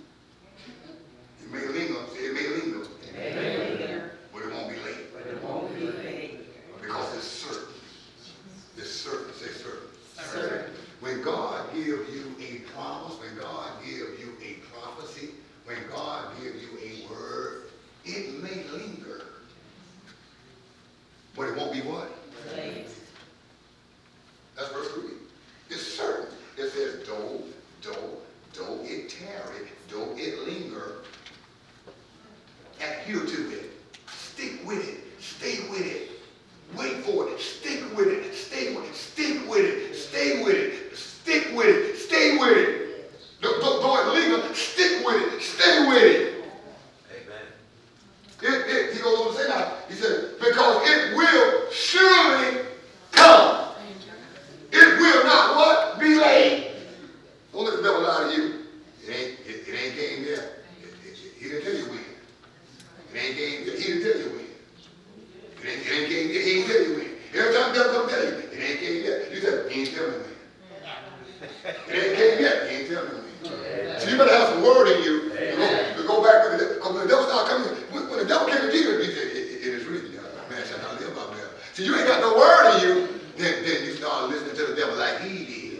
It may linger. Say it may linger. It may linger. But it won't be late. But it won't be late. Because it's certain. It's certain. Say certain. Certain. When God gives you a promise, when God gives you a prophecy, when God gives you a word, it may linger. But it won't be what? Late. That's verse three. It's certain. It says, though, though, though it tarry, though it linger, adhere to it. Stick with it. Stay with it. Wait for it. Stick with it. Stay with it. Stick with it. Stay with it. Stick with it. Stay with it. Though, though it linger, stick It, it ain't game yet. It, it, he didn't tell you when. It ain't game yet. He didn't tell you when. It ain't, it ain't game yet. He didn't tell you when. Every time the devil come tell you, it ain't game yet. You said, he ain't tell me when. It ain't game yet. He ain't tell me when. So you better have some word in you to go, to go back with the devil. Because when the devil started coming, when, when the devil came to Jesus, he said, it, it, it is written, man shall not live by bread. See, you ain't got no word in you, then, then you start listening to the devil like he did.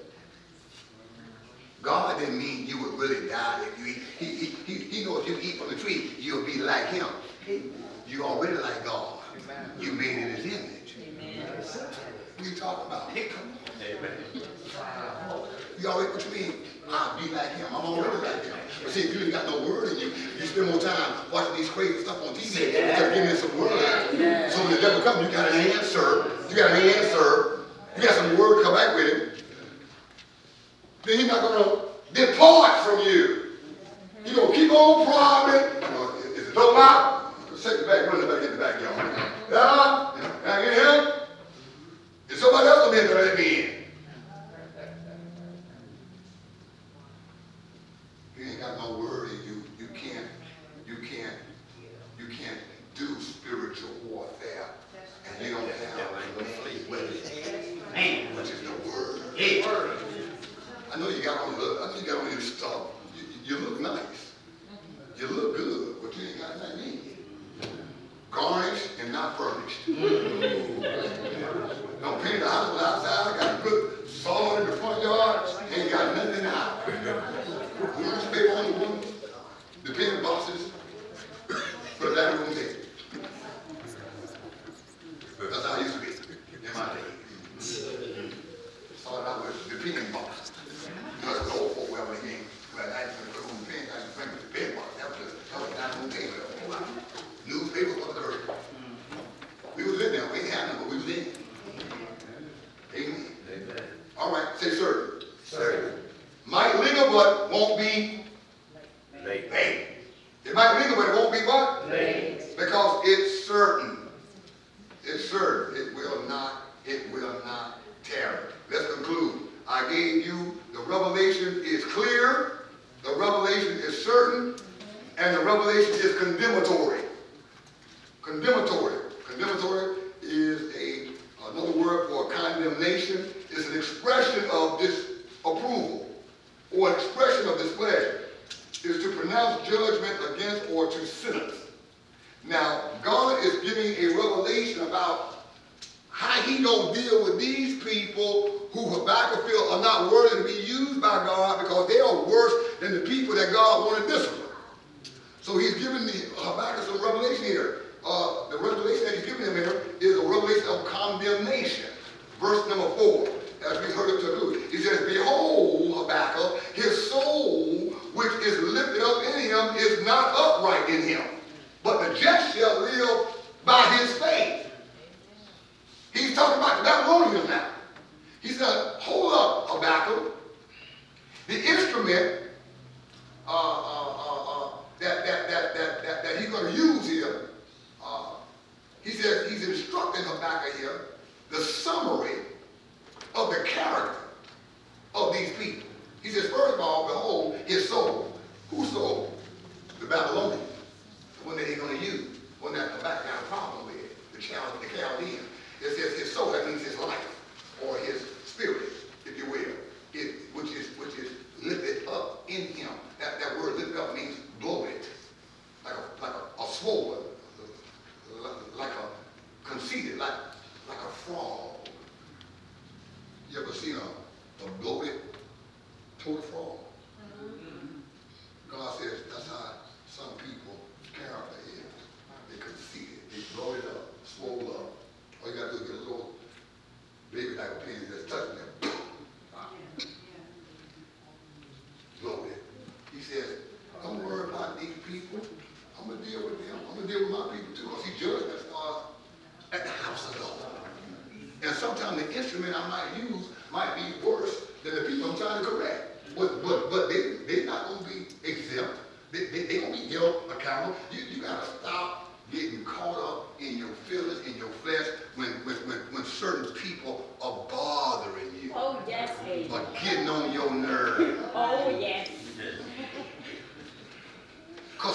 God didn't mean you would really die if you eat. He, he, he, he knows if you eat from the tree, you'll be like him. You already like God. You made in his image. What are you talking about? Amen. You already, what you mean? I'll be like him. I'm already like him. But see, if you ain't got no word in you, you spend more time watching these crazy stuff on T V instead of giving me some word. So when the devil comes, you got an answer. You got an answer. You got some word to come back with him. Then he's not going to depart from you. He's going to keep on prodding. You know, is the door locked? Take the back, run the back in the backyard. Yeah, can I get him? Is somebody else going to let me in? You ain't got no word in you. You can't, you can't, you can't do spiritual warfare. And you don't have no faith with it. Which is the word. Yeah. I know you got on look, I know you got on your stuff. You, you look nice. You look good, but you ain't got nothing in you. Garnished and not furnished. Don't paint the house outside, got to put salt in the front yard, ain't got nothing out. Newspaper on the woman, the pen boxes, put a living room there. That's how I used to be in my day. Started out with the pen box. That's what the old folk were when they came. Well, I used to put on the pen, I used to bring the pen box. That was just, that was down on the table. Newspaper for the curtain. We was in there. We ain't had nothing, but we was in. Amen. Amen. All right, say certain. Certain. Might linger, but won't be late. Late. It might linger, but it won't be what? Late. Because it's certain. It's certain. It will not, it will not tarry. Let's conclude. I gave you the revelation is clear, the revelation is certain, and the revelation is condemnatory. Condemnatory. Condemnatory is a another word for condemnation. It's an expression of disapproval or an expression of displeasure. Is to pronounce judgment against or to sentence. Now, God is giving a revelation about how he gonna deal with these people who Habakkuk feel are not worthy to be used by God because they are worse than the people that God wanted discipline. So he's giving the Habakkuk some revelation here. Uh, the revelation that he's giving him here is a revelation of condemnation. Verse number four, as we heard it to do. He says, behold, Habakkuk, his soul, which is lifted up in him, is not upright in him. But the just shall live by his faith. He's talking about the Babylonians now. He said, hold up, Habakkuk. The instrument uh, uh, uh, uh, that, that, that, that, that, that he's going to use here, uh, he says he's instructing Habakkuk here the summary of the character of these people. He says, first of all, behold, his soul. Whose soul? The Babylonians. The one that he's going to use. The one that Habakkuk got a problem with. The Chal- the Chaldean. It says his soul, that means his life, or his spirit, if you will, it, which is which is lifted up in him. That, that word lifted up means bloated, like a like a, a swollen, like a conceited, like like a frog. You ever seen a, a bloated toad frog? Mm-hmm. God says that's how some people character is. They conceited, they bloated up, swole up. All you gotta do is get a little baby like a penny that's touching them. Bloated. He says, don't worry about these people. I'm gonna deal with them. I'm gonna deal with my people too. Because he judgment starts at the house of God. And sometimes the instrument I might use might be worse than the people I'm trying to correct. But but but they they're not gonna be exempt. They they they gonna be held accountable. You you gotta stop getting caught up in your feelings, in your flesh, when when when, when certain people are bothering you. Oh yes, or getting on your nerve. Oh yes.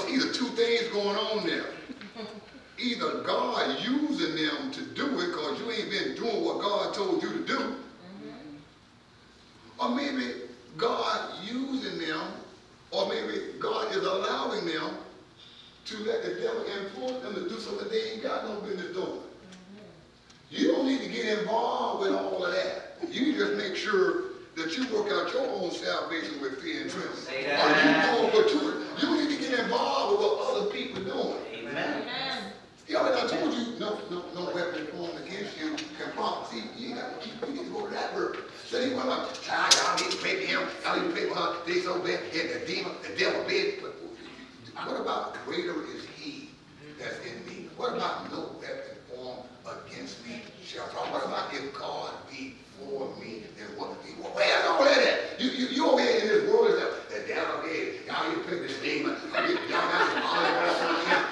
it's either two things going on there. Either God using them to do it because you ain't been doing what God told you to do. Mm-hmm. Or maybe God using them, or maybe God is allowing them to let the devil influence them to do something they ain't got no business doing. Mm-hmm. You don't need to get involved with all of that. You just make sure that you work out your own salvation with fear and trembling. Or you doing what you, you need to get involved with what other people are doing. Amen. He already I told you, no, no, no weapon formed against you can prosper. See, you ain't got to keep, you need to go to that verse. So he went like, child, y'all need to pray for him, y'all need to pray for her, they so bad, and the demon, the devil bad. But what about greater is he that's in me? What about no weapon formed against me shall prosper? What about if God be for me, then what? Where's all that at? You, you, you over here in this world, is the devil bad, y'all need to pray for this demon, y'all got some all that.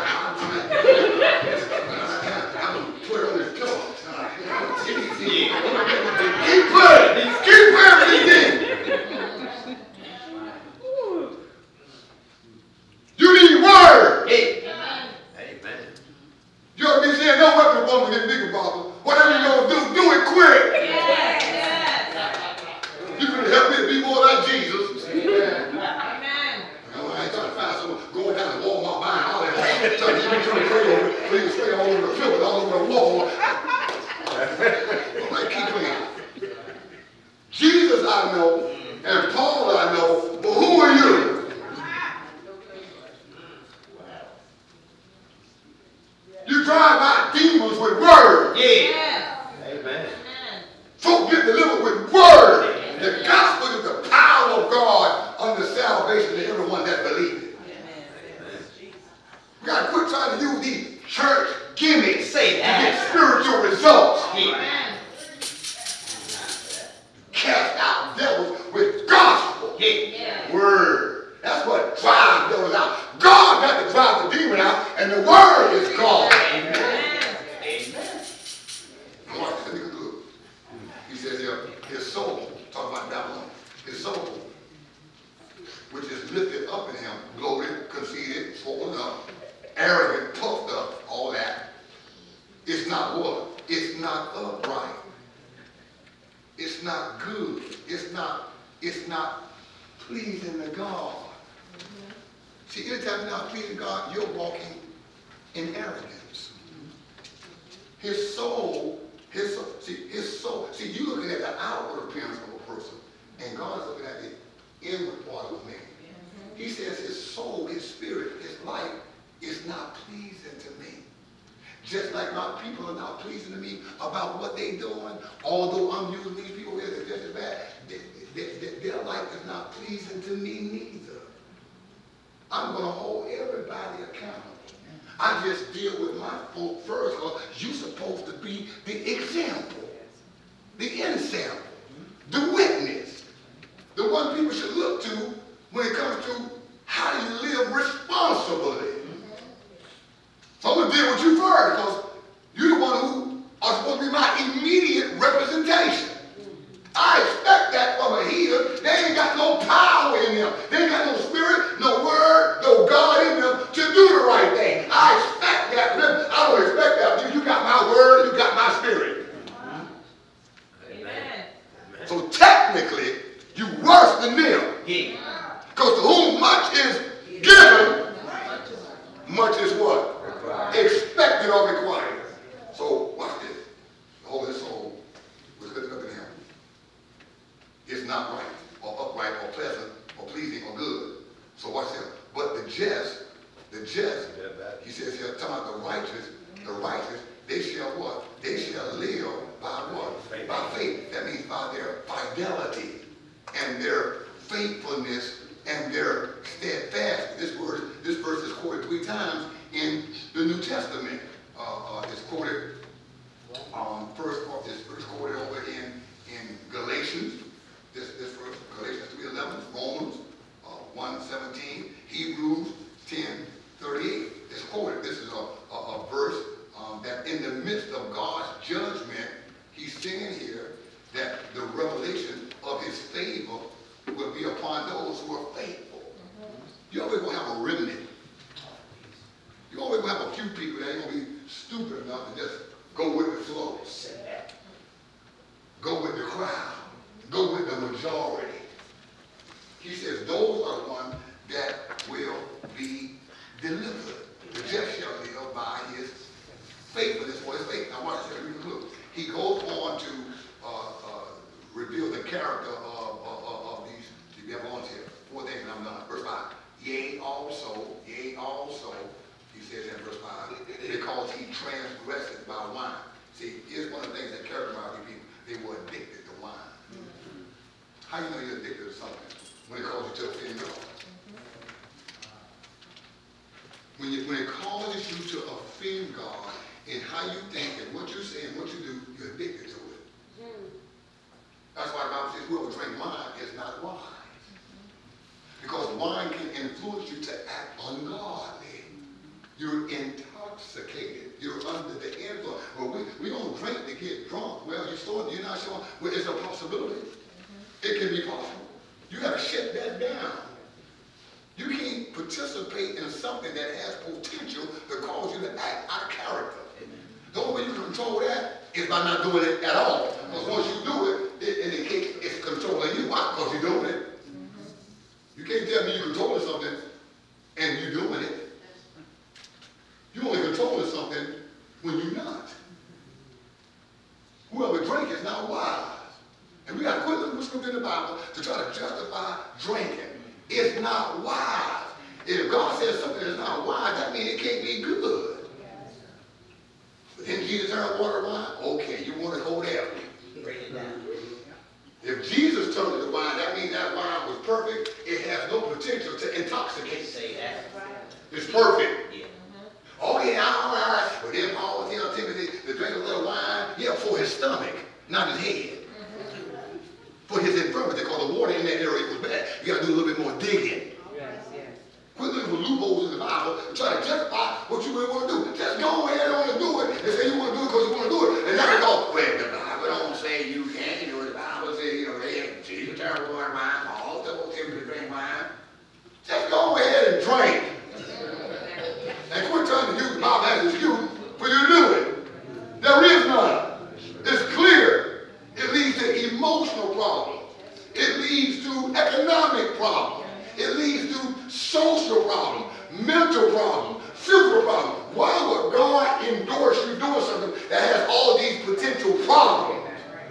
Keep praying. Keep praying for these things. You need word. Amen. You ought to be saying no weapon formed against bigger problem. Whatever you're going to do, do it quick. Yes, yes. You can help me be more like Jesus. Amen. I ain't trying to find someone going down to Walmart buying all that. Trying to get you pray over, please pray all over the floor, all over the wall. I'm like, keep playing. Jesus I know, and Paul I know, but who are you? You drive out demons with word. Yeah. Amen. Folk get delivered with word. The gospel is the power of God unto salvation to everyone that believes it. We got to quit trying to use these church gimmicks Say to that. get spiritual results. Yeah. Cast out devils with gospel. Yeah. Word. That's what drives devils out. God got to drive the demon out, and the word is God. Amen. Amen. Watch this, let me conclude. He says here, his soul, talking about Babylon, his soul, which is lifted up in him, bloated, conceited, swollen up, arrogant, puffed up, all that. It's not what? It's not upright. It's not good. It's not, it's not pleasing to God. Mm-hmm. See, anytime you're not pleasing God, you're walking in arrogance. His soul, his soul, see, his soul, see, you're looking at the outward appearance of a person, and God's looking at the inward part of man. Mm-hmm. He says his soul, his spirit, his life is not pleasing to me. Just like my people are not pleasing to me about what they're doing, although I'm using these people here that's just as bad, they, they, they, their life is not pleasing to me neither. I'm going to hold everybody accountable. I just deal with my folk first because you're supposed to be the example, the ensample, the witness, the one people should look to when it comes to how you live responsibly. So I'm going to deal with you first because you're the one who are supposed to be my immediate representation. I expect that from a heathen. They ain't got no power in them. They ain't got no spirit, no word, no God in them to do the right thing. I expect that from them. I don't expect that from you. You got my word, you got my spirit. Amen. So technically, you worse than them. Yeah. Because to whom much is given, much is what? Expected or required. So watch this. The Holy Soul was lifted up in him. It's not right, or upright, or pleasant, or pleasing, or good. So watch this. But the just, the just, he says here, talking about the righteous, the righteous, they shall what? They shall live by what? Faith. By faith. That means by their fidelity and their faithfulness and their steadfast. This word, this verse is quoted three times in the New Testament. Uh, uh, it's quoted um, first. It's first quoted over in in Galatians. This this verse, Galatians three eleven, Romans uh, one seventeen, Hebrews ten thirty-eight. It's quoted. This is a, a, a verse um, that in the midst of God's judgment, he's saying here that the revelation of his favor will be upon those who are faithful. Mm-hmm. You're always going to have a remnant verse five, because he transgressed by wine. See, here's one of the things that characterized these people. They were addicted to wine. How you know you're addicted to something? When it causes you to offend God. When, you, when it causes you to offend God in how you think and what you say and what you do, you're addicted to it. That's why the Bible says whoever drinks wine is not wise. Because wine can influence you to act ungodly. You're intoxicated. You're under the influence. Well, we, we don't drink to get drunk. Well, you're, still, you're not sure. Well, it's a possibility. It can be possible. You got to shut that down. You can't participate in something that has potential to cause you to act out of character. The only way you can control that is by not doing it at all. Because once you do it, it indicates it's controlling you. Why? Because you're doing it. You can't tell me you're controlling something and you're doing it. You're only controlling something when you're not. Whoever drinks is not wise. And we got to quit looking for scripture in the Bible to try to justify drinking. It's not wise. If God says something is not wise, that means it can't be good. But then Jesus turned water to wine? Okay, you want to go there. Break it down. If Jesus turned it to wine, that means that wine was perfect. It has no potential to intoxicate. Say that. It's perfect. Yeah. Okay, all right. But then Paul was telling Timothy to drink a little wine, yeah, for his stomach, not his head. For his infirmity, because the water in that area was bad. You got to do a little bit more digging. Yes, yes. Quit looking for loopholes in the Bible and try to justify what you really want to do. Just go ahead and want to do it and say you want to do it because you want to do it. And not because, well, the Bible don't say you can't. You know, the Bible says, you know, hey, Jesus turned water to wine. Paul told Timothy to drink wine. Just go ahead and drink. And quit trying to use the Bible as an excuse for you to do it. There is none. It's clear. It leads to emotional problems. It leads to economic problems. It leads to social problems, mental problems, physical problems. Why would God endorse you doing something that has all of these potential problems?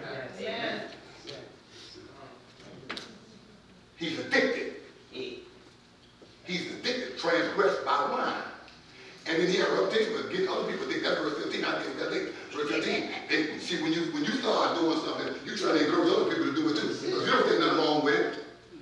He's addicted. He's addicted, transgressed by wine. And then he had a reputation with getting other people to think. That's verse fifteen. I think that thing. Verse fifteen. They, see, when you when you start doing something, you try to encourage other people to do it too. Because you don't think nothing wrong with it.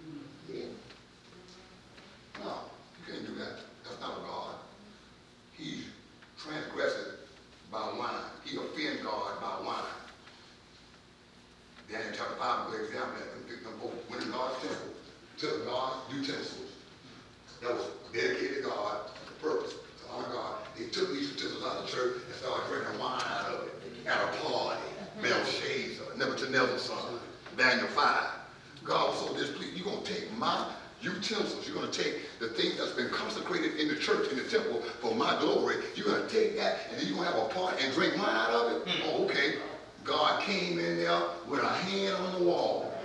No, you can't do that. That's not of God. He transgressed by wine. He offends God by wine. Daniel chapter five, for example, that them both went in God's temple, took God's utensils that was dedicated to God for purpose. Oh God, they took these utensils out of the church and started drinking wine out of it at a party. Belshazzar, Nebuchadnezzar's son, Daniel five. God was so displeased. You're going to take my utensils. You're going to take the things that's been consecrated in the church, in the temple, for my glory. You're going to take that and then you're going to have a party and drink wine out of it? Oh, okay. God came in there with a hand on the wall.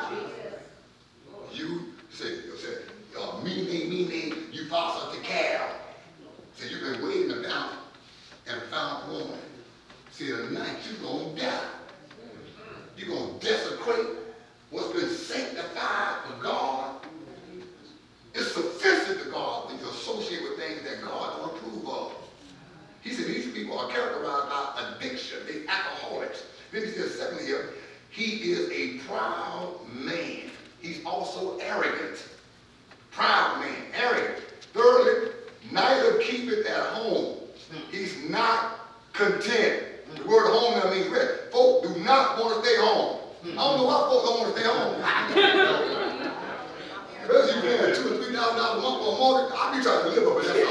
You say, you say, uh, me, me, me, me, you foster the cow. So you've been waiting about and found one. See, tonight you're going to die. You're going to desecrate what's been sanctified for God. It's offensive to God when you associate with things that God don't approve of. He said these people are characterized by addiction. They're alcoholics. Then he says, secondly here, he is a proud man. He's also arrogant. Proud man, arrogant. Thirdly, neither keep it at home. He's not content. The word home now means rest. Folk do not want to stay home. I don't know why folks don't want to stay home. Especially you paying two or three thousand dollars a month for a mortgage, I be trying to live up in that.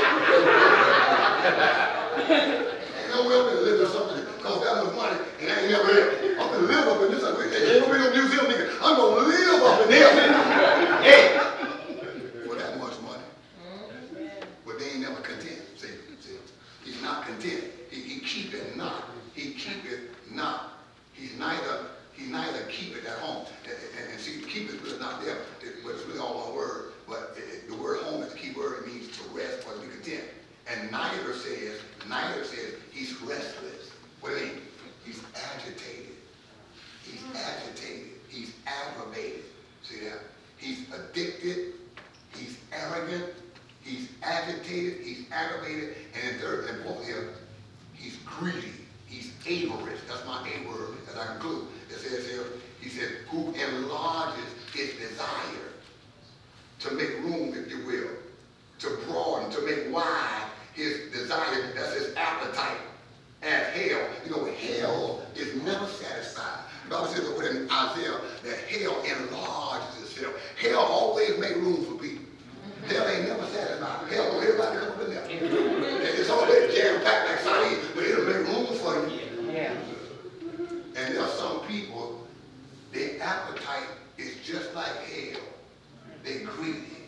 Ain't no way I'm gonna live in something that costs that much money and I ain't never here. I'm gonna live up in this. Ain't gonna be no museum nigga. I'm gonna live up in there. Hey. For that much money. But they ain't never content. See, see. He's not content. He, he keepeth not. He keepeth not. He's neither, he neither keepeth at home. And, and, and see, keepeth is not there, it, but it's really all one word. But it, it, the word home is the key word. It means to rest or to be content. And neither says, neither says he's restless. What do you mean? He's agitated. He's agitated. He's aggravated. See that? He's addicted. He's arrogant. He's agitated. agitated, he's aggravated, and in third and fourth here, he's greedy. He's avaricious. That's my A word as I conclude. It says here, he said, who enlarges his desire to make room, if you will, to broaden, to make wide his desire. That's his appetite. As hell, you know, hell is never satisfied. The Bible says in Isaiah that hell enlarges itself. Hell always makes room for people. Hell ain't never satisfied. Hell wants everybody to come up in there. It's always jam-packed like sardines, but it'll make room for you. Yeah. And there are some people, their appetite is just like hell. They're greedy.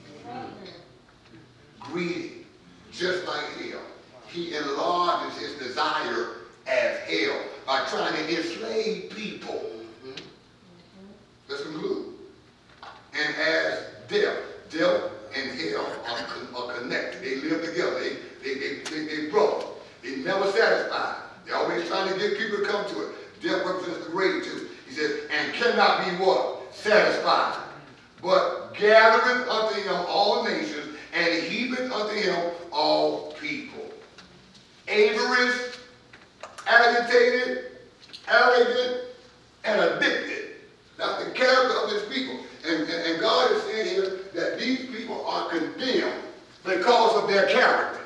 Greedy, just like hell. He enlarges his desire as hell by trying to enslave people. Let's conclude. And as death, death and hell are, are connected. They live together. They, they, they, they, they brothers. They never satisfied. They're always trying to get people to come to it. Death represents the grave too. He says, and cannot be what? Satisfied. But gathereth unto him all nations, and heapeth unto him all people. Avarice, agitated, arrogant, and addicted. That's the character of his people. And, and, and God is saying here that these people are condemned because of their character.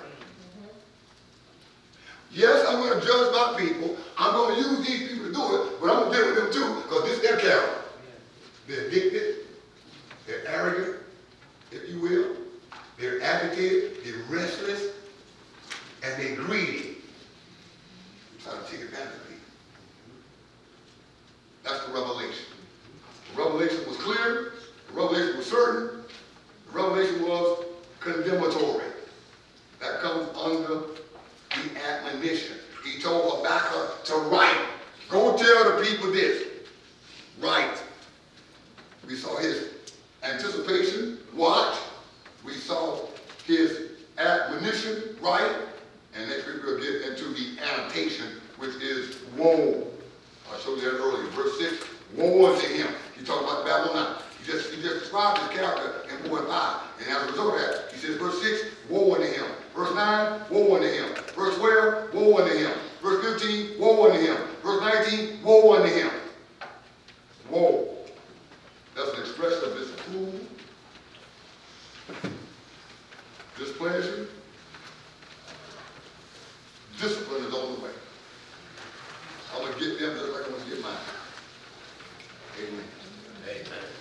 Yes, I'm going to judge my people. I'm going to use these people to do it, but I'm going to deal with them too because this is their character. They're addicted. They're arrogant, if you will. They're agitated. They're restless. And they're greedy. Trying to take advantage of people. That's the revelation. The revelation was clear. The revelation was certain. The revelation was condemnatory. That comes under the admonition. He told Habakkuk to write. Go tell the people this. Write. We saw his anticipation. Watch. We saw his admonition. Write. And next week we'll get into the annotation, which is woe. I showed you that earlier. Verse six, woe unto him. He talked about Babylon now. He just, he just described his character in four and five. And as a result of that, he says, verse six, woe unto him. Verse nine, woe unto him. Verse twelve, woe unto him. Verse fifteen, woe unto him. Verse nineteen, woe unto him. Woe. That's an expression of his